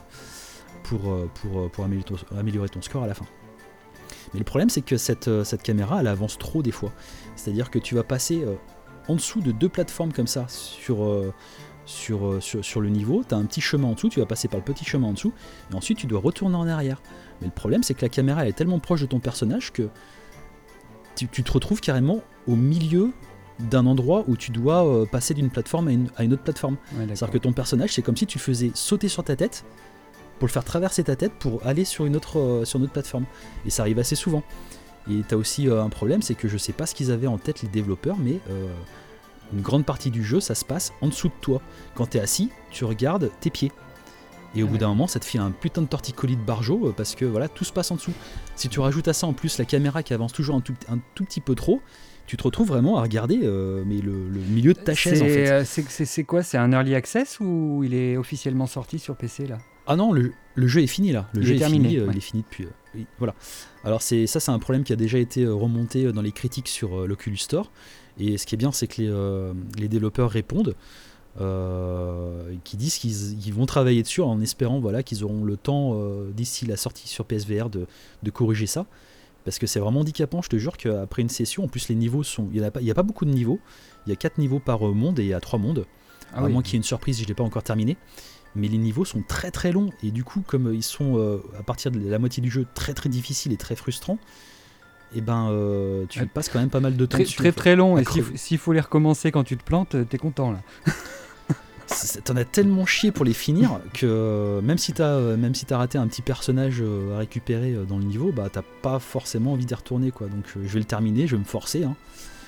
pour améliorer ton score à la fin. Mais le problème, c'est que cette caméra, elle avance trop des fois. C'est-à-dire que tu vas passer en dessous de 2 plateformes comme ça sur le niveau. Tu as un petit chemin en dessous, tu vas passer par le petit chemin en dessous, et ensuite tu dois retourner en arrière. Mais le problème, c'est que la caméra, elle est tellement proche de ton personnage que tu te retrouves carrément au milieu d'un endroit où tu dois passer d'une plateforme à une autre plateforme. Ouais, c'est-à-dire que ton personnage, c'est comme si tu faisais sauter sur ta tête pour le faire traverser ta tête pour aller sur une autre plateforme. Et ça arrive assez souvent. Et t'as aussi un problème, c'est que je sais pas ce qu'ils avaient en tête les développeurs, mais une grande partie du jeu, ça se passe en dessous de toi. Quand t'es assis, tu regardes tes pieds. Et au bout d'un moment, ça te file un putain de torticolis de barjo parce que voilà, tout se passe en dessous. Si tu rajoutes à ça en plus la caméra qui avance toujours un tout petit peu trop, tu te retrouves vraiment à regarder mais le milieu de ta chaise en fait. C'est quoi ? C'est un early access ou il est officiellement sorti sur PC là ? Ah non, le jeu est fini là. Le jeu est terminé, fini, ouais. il est fini depuis. Oui, voilà. Alors c'est un problème qui a déjà été remonté dans les critiques sur l'Oculus Store. Et ce qui est bien, c'est que les développeurs répondent, qui disent qu'ils vont travailler dessus en espérant voilà, qu'ils auront le temps d'ici la sortie sur PSVR de corriger ça. Parce que c'est vraiment handicapant, je te jure qu'après une session, en plus les niveaux sont... Il n'y a pas beaucoup de niveaux, il y a 4 niveaux par monde et il y a 3 mondes. À moins qu'il y ait une surprise, je ne l'ai pas encore terminé. Mais les niveaux sont très très longs et du coup, comme ils sont à partir de la moitié du jeu très très difficiles et très frustrants, et tu passes quand même pas mal de temps dessus. Très très long, et s'il faut les recommencer quand tu te plantes, t'es content là. T'en as tellement chié pour les finir que même si t'as raté un petit personnage à récupérer dans le niveau, bah t'as pas forcément envie d'y retourner quoi. Donc je vais le terminer, je vais me forcer, hein.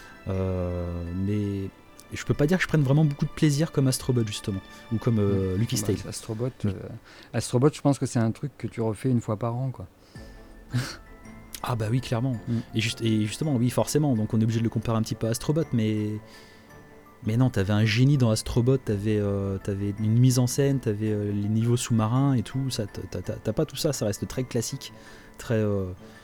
Mais je peux pas dire que je prenne vraiment beaucoup de plaisir comme Astrobot justement, ou comme Lucky's Tale. Astrobot, je pense que c'est un truc que tu refais une fois par an quoi. Ah bah oui, clairement. Et justement, oui, forcément. Donc on est obligé de le comparer un petit peu à Astrobot, mais non, t'avais un génie dans Astrobot, t'avais une mise en scène, t'avais les niveaux sous-marins et tout. Ça, t'as pas tout ça, ça reste très classique, très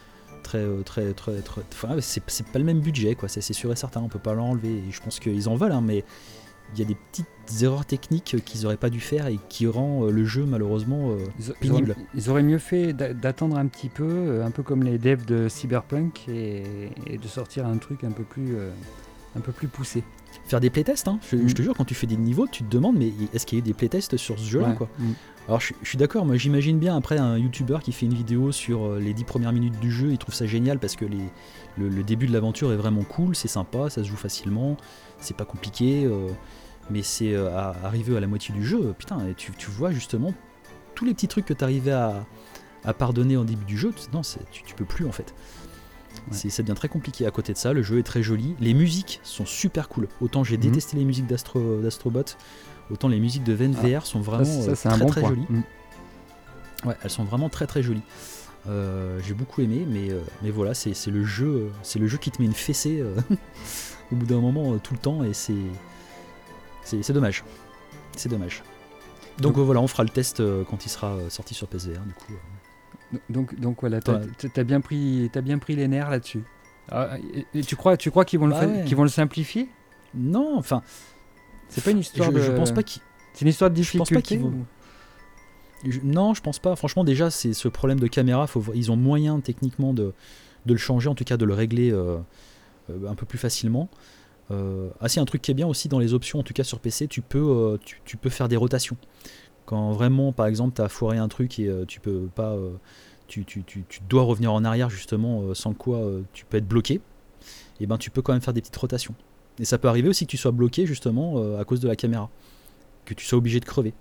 Enfin, c'est pas le même budget, quoi. C'est sûr et certain, on peut pas l'enlever. Et je pense qu'ils en veulent, hein, mais il y a des petites erreurs techniques qu'ils auraient pas dû faire et qui rend le jeu malheureusement pénible. Ils auraient mieux fait d'attendre un petit peu, un peu comme les devs de Cyberpunk, et de sortir un truc un peu plus poussé. Faire des playtests, hein. Je te jure, quand tu fais des niveaux, tu te demandes, mais est-ce qu'il y a eu des playtests sur ce jeu-là, quoi. Alors je suis d'accord, moi j'imagine bien après un YouTuber qui fait une vidéo sur les 10 premières minutes du jeu, il trouve ça génial parce que le début de l'aventure est vraiment cool, c'est sympa, ça se joue facilement, c'est pas compliqué, mais c'est arrivé à la moitié du jeu, putain, et tu vois justement tous les petits trucs que t'arrivais à pardonner en début du jeu, non, tu peux plus en fait. Ouais. Ça devient très compliqué. À côté de ça, le jeu est très joli. Les musiques sont super cool. Autant j'ai détesté les musiques d'Astrobot, autant les musiques de VenVR sont vraiment très bon très jolies. Ouais, elles sont vraiment très très jolies. J'ai beaucoup aimé, mais voilà, c'est le jeu qui te met une fessée au bout d'un moment tout le temps, et c'est dommage. C'est dommage. Donc voilà, on fera le test quand il sera sorti sur PSVR du coup. Donc voilà, t'as bien pris les nerfs là-dessus. Et tu crois qu'ils vont qu'ils vont le simplifier ? Non, enfin, c'est pas une histoire je pense pas qu'ils. C'est une histoire de difficulté. Je pense pas qu'ils vont. Non, je pense pas. Franchement, déjà, c'est ce problème de caméra. Ils ont moyen techniquement de le changer, en tout cas de le régler un peu plus facilement. C'est un truc qui est bien aussi dans les options, en tout cas sur PC, tu peux faire des rotations. Quand vraiment, par exemple, tu as foiré un truc et tu peux pas, tu dois revenir en arrière justement, sans quoi tu peux être bloqué, et ben tu peux quand même faire des petites rotations. Et ça peut arriver aussi que tu sois bloqué justement à cause de la caméra, que tu sois obligé de crever.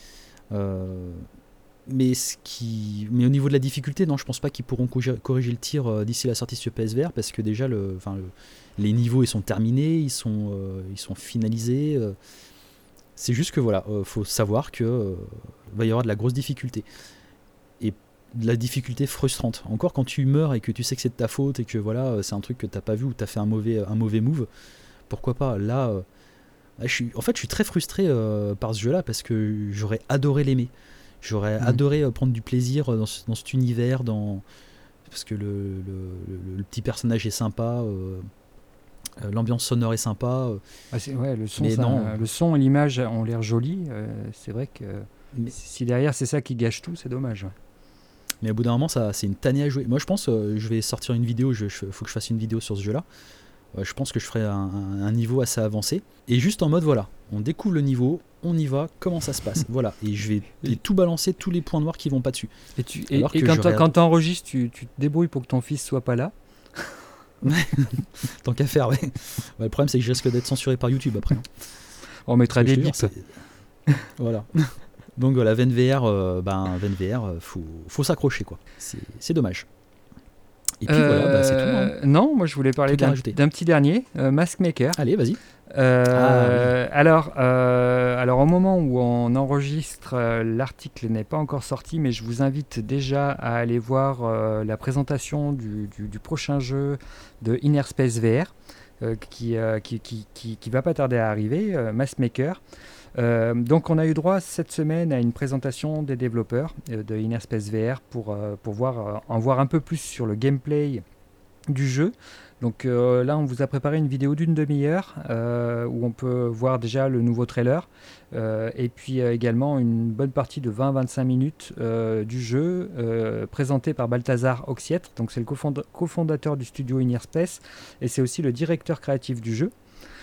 Mais au niveau de la difficulté, non, je pense pas qu'ils pourront corriger le tir d'ici la sortie sur PSVR, parce que déjà les niveaux ils sont terminés, ils sont finalisés. C'est juste que voilà, faut savoir que va y avoir de la grosse difficulté. Et de la difficulté frustrante. Encore quand tu meurs et que tu sais que c'est de ta faute et que voilà, c'est un truc que t'as pas vu ou t'as fait un mauvais move, pourquoi pas. Là, je suis très frustré par ce jeu-là parce que j'aurais adoré l'aimer. J'aurais adoré prendre du plaisir dans cet univers, parce que le petit personnage est sympa. L'ambiance sonore est sympa. Le son et l'image ont l'air jolis. C'est vrai que si derrière c'est ça qui gâche tout, c'est dommage. Mais au bout d'un moment, c'est une tannée à jouer. Moi, je pense, je vais sortir une vidéo. Faut que je fasse une vidéo sur ce jeu-là. Je pense que je ferai un niveau assez avancé. Et juste en mode, voilà, on découvre le niveau, on y va, comment ça se passe. Voilà. Et je vais tout balancer, tous les points noirs qui vont pas dessus. Et quand tu enregistres, tu te débrouilles pour que ton fils soit pas là. Tant qu'à faire, ouais. Le problème, c'est que je risque d'être censuré par YouTube après. On mettra des bips. Voilà. Donc voilà, VenVR, faut s'accrocher, quoi. C'est dommage. Et puis voilà, c'est tout. Hein. Non, moi je voulais parler d'un petit dernier, Mask Maker. Allez, vas-y. Oui. Alors au moment où on enregistre, l'article n'est pas encore sorti, mais je vous invite déjà à aller voir la présentation du prochain jeu de Inner Space VR qui va pas tarder à arriver, Mask Maker. Donc on a eu droit cette semaine à une présentation des développeurs de Inner Space VR pour en voir un peu plus sur le gameplay du jeu. Donc là, on vous a préparé une vidéo d'une demi-heure où on peut voir déjà le nouveau trailer et puis également une bonne partie de 20-25 minutes du jeu présenté par Balthazar Oxietre. Donc c'est le cofondateur du studio Inner Space et c'est aussi le directeur créatif du jeu.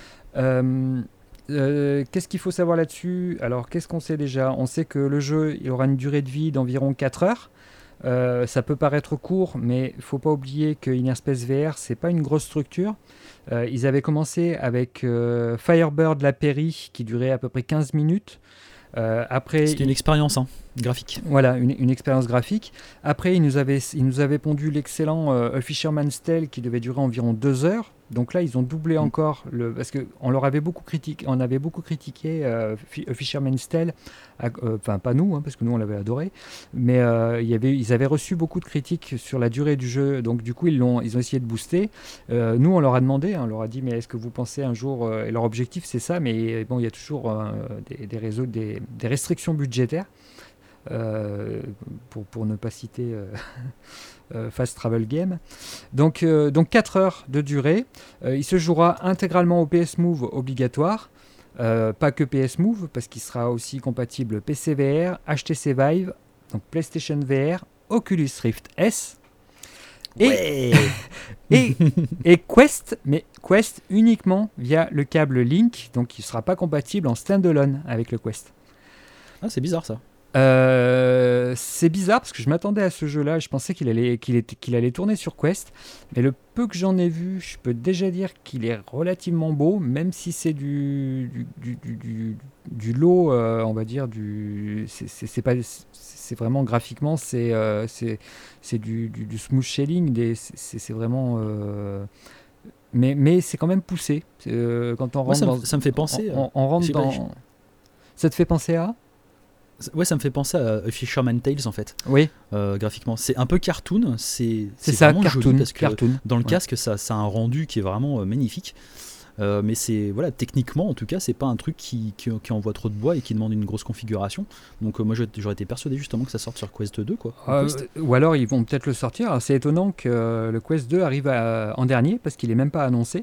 Qu'est-ce qu'il faut savoir là-dessus ? Alors, qu'est-ce qu'on sait déjà ? On sait que le jeu il aura une durée de vie d'environ 4 heures. Ça peut paraître court, mais il ne faut pas oublier que Inner Space VR, ce n'est pas une grosse structure. Ils avaient commencé avec Firebird La Péri, qui durait à peu près 15 minutes. C'était une expérience graphique. Voilà, une expérience graphique. Après, ils nous avaient pondu l'excellent A Fisherman's Tale qui devait durer environ 2 heures. Donc là, ils ont doublé encore parce qu'on leur avait beaucoup critiqué. On avait beaucoup critiqué A Fisherman's Tale. Enfin, pas nous, parce que nous on l'avait adoré. Mais ils avaient reçu beaucoup de critiques sur la durée du jeu. Donc du coup, ils ont essayé de booster. Nous, on leur a demandé, on leur a dit, mais est-ce que vous pensez un jour et leur objectif, c'est ça. Mais bon, il y a toujours des restrictions budgétaires. pour ne pas citer Fast Travel Game. Donc 4 heures de durée. Il se jouera intégralement au PS Move obligatoire. Pas que PS Move, parce qu'il sera aussi compatible PC VR, HTC Vive, donc PlayStation VR, Oculus Rift S et, et Quest, mais Quest uniquement via le câble Link, donc il ne sera pas compatible en standalone avec le Quest. Ah, c'est bizarre ça. C'est bizarre parce que je m'attendais à ce jeu-là, je pensais qu'il allait tourner sur Quest, mais le peu que j'en ai vu, je peux déjà dire qu'il est relativement beau, même si c'est du low, on va dire, c'est vraiment graphiquement, c'est du smooth shading, c'est vraiment... mais c'est quand même poussé. Quand on rentre ça me fait penser... on rentre dans... Ça te fait penser à... Ouais, ça me fait penser à Fisherman Tales en fait. Oui. Graphiquement, c'est un peu cartoon, c'est ça, vraiment cartoon, joli parce que cartoon. Dans le casque, ça a un rendu qui est vraiment magnifique. Mais c'est voilà, techniquement en tout cas, c'est pas un truc qui envoie trop de bois et qui demande une grosse configuration. Donc moi j'aurais été persuadé justement que ça sorte sur Quest 2 quoi. Ou alors ils vont peut-être le sortir. Alors, c'est étonnant que le Quest 2 arrive en dernier parce qu'il est même pas annoncé.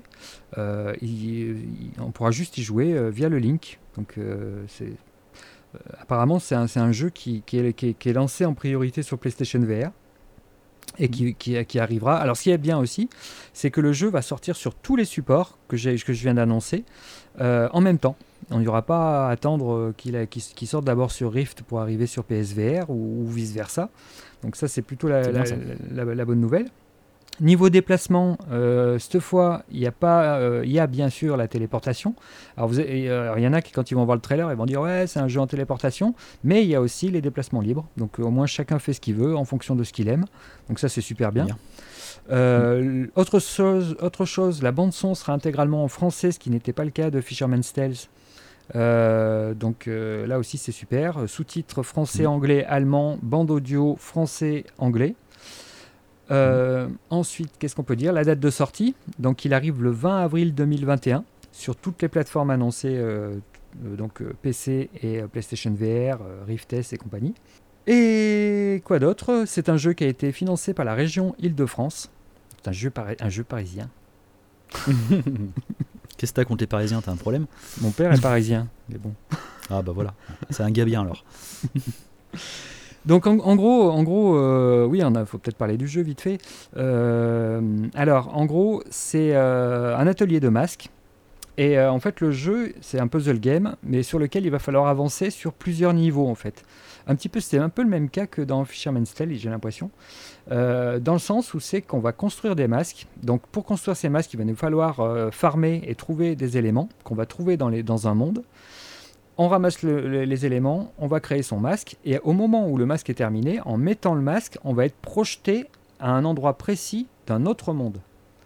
On pourra juste y jouer via le Link. Donc apparemment c'est un jeu qui est lancé en priorité sur PlayStation VR. Et qui arrivera. Alors, ce qui est bien aussi, c'est que le jeu va sortir sur tous les supports que je viens d'annoncer en même temps. On n'y aura pas à attendre qu'il sorte d'abord sur Rift pour arriver sur PSVR ou vice-versa. Donc ça, c'est plutôt la bonne nouvelle. Niveau déplacement, cette fois, il y a bien sûr la téléportation. Alors, il y en a qui, quand ils vont voir le trailer, ils vont dire ouais, c'est un jeu en téléportation, mais il y a aussi les déplacements libres. Donc, au moins, chacun fait ce qu'il veut en fonction de ce qu'il aime. Donc, ça, c'est super bien. Autre chose, la bande-son sera intégralement en français, ce qui n'était pas le cas de Fisherman's Tales. Donc, là aussi, c'est super. Sous-titres français, anglais, allemand, bande audio français, anglais. Ensuite, qu'est-ce qu'on peut dire? La date de sortie, donc il arrive le 20 avril 2021 sur toutes les plateformes annoncées, donc PC et PlayStation VR, Rift S et compagnie. Et quoi d'autre? C'est un jeu qui a été financé par la région Île-de-France. C'est un jeu parisien. Qu'est-ce que t'as contre les Parisiens? T'as un problème? Mon père est parisien, mais bon. Ah bah voilà, c'est un gars bien alors. Donc en gros, oui, faut peut-être parler du jeu vite fait. Alors en gros, c'est un atelier de masques. Et en fait, le jeu, c'est un puzzle game, mais sur lequel il va falloir avancer sur plusieurs niveaux en fait. C'était un peu le même cas que dans Fisherman's Tale, j'ai l'impression. Dans le sens où c'est qu'on va construire des masques. Donc pour construire ces masques, il va nous falloir farmer et trouver des éléments qu'on va trouver dans un monde. On ramasse les éléments, on va créer son masque, et au moment où le masque est terminé, en mettant le masque, on va être projeté à un endroit précis d'un autre monde.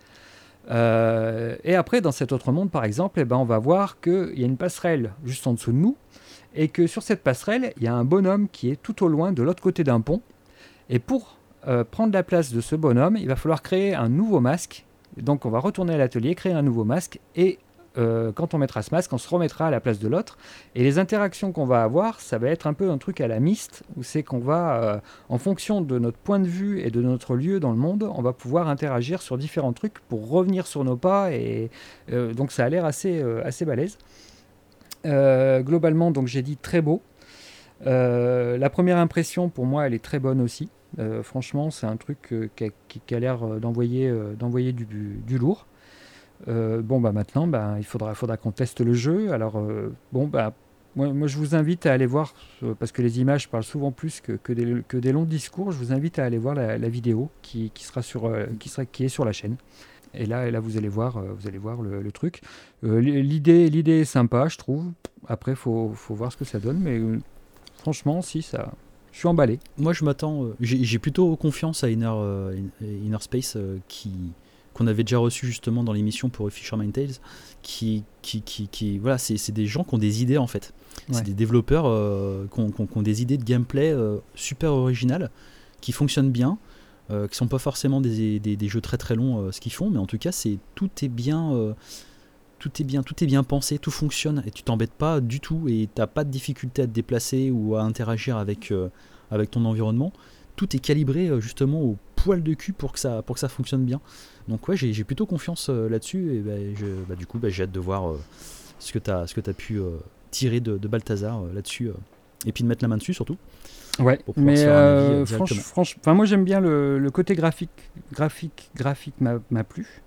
Et après, dans cet autre monde, par exemple, on va voir qu'il y a une passerelle juste en dessous de nous, et que sur cette passerelle, il y a un bonhomme qui est tout au loin de l'autre côté d'un pont. Et pour prendre la place de ce bonhomme, il va falloir créer un nouveau masque. Donc on va retourner à l'atelier, créer un nouveau masque, et quand on mettra ce masque, on se remettra à la place de l'autre. Et les interactions qu'on va avoir, ça va être un peu un truc à la Myst, où c'est qu'on va, en fonction de notre point de vue et de notre lieu dans le monde, on va pouvoir interagir sur différents trucs pour revenir sur nos pas. Et donc ça a l'air assez balèze. Globalement, donc j'ai dit très beau. La première impression, pour moi, elle est très bonne aussi. Franchement, c'est un truc qui a l'air d'envoyer du lourd. Maintenant, il faudra qu'on teste le jeu. Alors, moi, je vous invite à aller voir, parce que les images parlent souvent plus que des longs discours. Je vous invite à aller voir la vidéo qui est sur la chaîne. Et là, vous allez voir le truc. L'idée est sympa, je trouve. Après, faut voir ce que ça donne, mais franchement, si ça, je suis emballé. Moi, je m'attends. J'ai plutôt confiance à Inner Space qu'on avait déjà reçu justement dans l'émission pour Fisherman Tales, qui voilà, c'est des gens qui ont des idées en fait. Ouais. C'est des développeurs qui ont des idées de gameplay super originales, qui fonctionnent bien, qui sont pas forcément des jeux très très longs ce qu'ils font, mais en tout cas tout est bien tout est bien pensé, tout fonctionne et tu t'embêtes pas du tout et t'as pas de difficulté à te déplacer ou à interagir avec ton environnement. Tout est calibré justement au poil de cul pour que ça fonctionne bien. Donc ouais, j'ai plutôt confiance là-dessus et du coup j'ai hâte de voir ce que t'as pu tirer de Balthazar là-dessus et puis de mettre la main dessus surtout. Ouais, Pour pouvoir mais se faire un avis directement. franchement, moi j'aime bien le côté graphique m'a plu.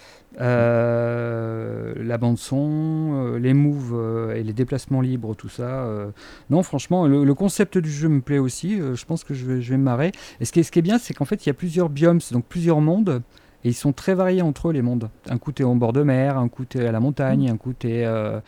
La bande son, les moves et les déplacements libres, tout ça. Non, franchement, le concept du jeu me plaît aussi. Je pense que je vais me marrer. Et ce qui est bien, c'est qu'en fait, il y a plusieurs biomes, donc plusieurs mondes. Et ils sont très variés entre eux, les mondes. Un coup, t'es en bord de mer, un coup, t'es à la montagne, un coup, t'es...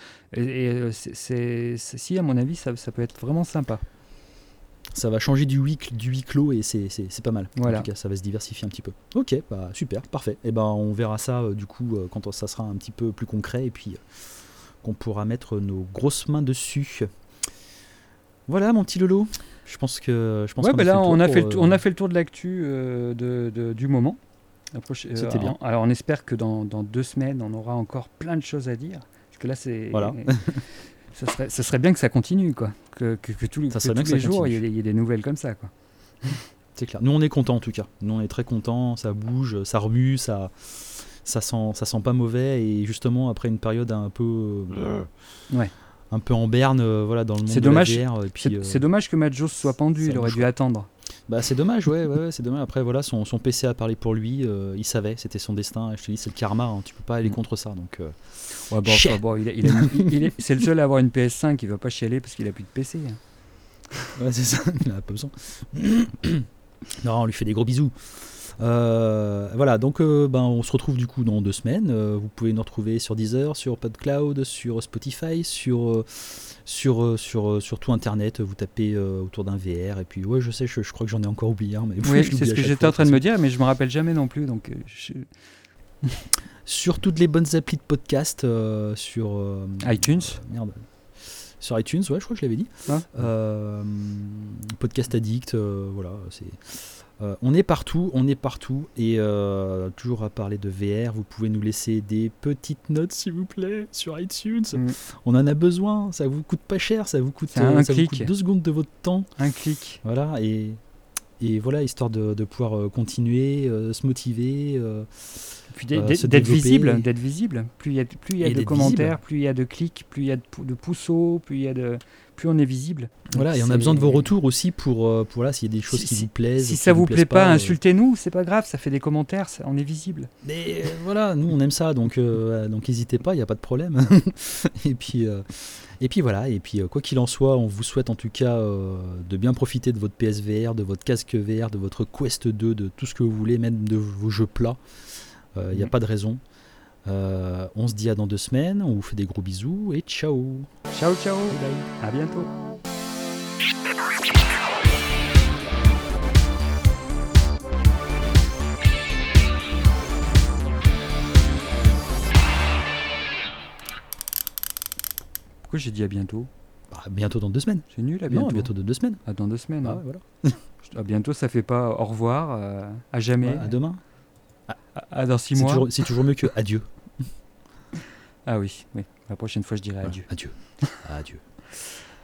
si, à mon avis, ça peut être vraiment sympa. Ça va changer du huis clos et c'est pas mal. Voilà. En tout cas, ça va se diversifier un petit peu. Ok, bah super, parfait. Et ben on verra ça du coup quand ça sera un petit peu plus concret et puis qu'on pourra mettre nos grosses mains dessus. Voilà mon petit Lolo. Je pense qu'on a fait le tour de l'actu du moment. C'était bien. Alors on espère que dans 2 semaines, on aura encore plein de choses à dire. Parce que là, c'est... Voilà. ça serait bien que ça continue, quoi. Que tous les jours, il y ait des nouvelles comme ça, quoi. C'est clair. Nous, on est contents, en tout cas. Nous, on est très contents. Ça bouge, ça remue, ça sent pas mauvais. Et justement, après une période un peu... un peu en berne dans le monde de la VR. Et puis, c'est dommage que Matt Jones soit pendu. Il aurait dû attendre. Bah, c'est dommage, ouais, c'est dommage. Après, voilà, son PC a parlé pour lui. Il savait, c'était son destin. Je te dis, c'est le karma. Hein, tu peux pas aller contre ça. Donc... c'est le seul à avoir une PS5 qui va pas chialer parce qu'il a plus de PC. Ouais, c'est ça, il a pas besoin. Non, on lui fait des gros bisous. Voilà, donc on se retrouve du coup dans 2 semaines. Vous pouvez nous retrouver sur Deezer, sur PodCloud, sur Spotify, sur tout Internet. Vous tapez autour d'un VR et puis ouais, je sais, je crois que j'en ai encore oublié un. Mais oui, c'est ce que j'étais en train de me dire, mais je me rappelle jamais non plus. Donc sur toutes les bonnes applis de podcast, sur iTunes. Sur iTunes, ouais, je crois que je l'avais dit. Podcast Addict, voilà, c'est. On est partout et toujours à parler de VR, vous pouvez nous laisser des petites notes s'il vous plaît sur iTunes. On en a besoin, ça vous coûte pas cher, ça vous coûte 2 secondes de votre temps. Un clic. Voilà, et voilà, histoire de pouvoir continuer, se motiver. Puis d'être visible. Plus il y a de commentaires, plus il y a de clics, plus il y a de pouceaux, plus on est visible. Voilà, et on a besoin de vos retours aussi pour s'il y a des choses qui vous plaisent. Si ça vous plaît pas, insultez-nous, c'est pas grave, ça fait des commentaires, on est visible. Mais voilà, nous on aime ça, donc n'hésitez pas, il n'y a pas de problème. et puis voilà, et puis quoi qu'il en soit, on vous souhaite en tout cas de bien profiter de votre PSVR, de votre casque VR, de votre Quest 2, de tout ce que vous voulez, même de vos jeux plats. Il n'y a pas de raison. On se dit à dans 2 semaines, on vous fait des gros bisous et ciao. Ciao, bye. À bientôt. Pourquoi j'ai dit à bientôt ? Bientôt dans 2 semaines. C'est nul, à bientôt. Non, bientôt dans 2 semaines. Ah, dans 2 semaines. Ah, voilà. À bientôt, ça fait pas au revoir, à jamais. Ouais, à demain. Dans 6 mois. C'est toujours mieux que adieu. Ah oui. La prochaine fois, je dirai adieu. Adieu.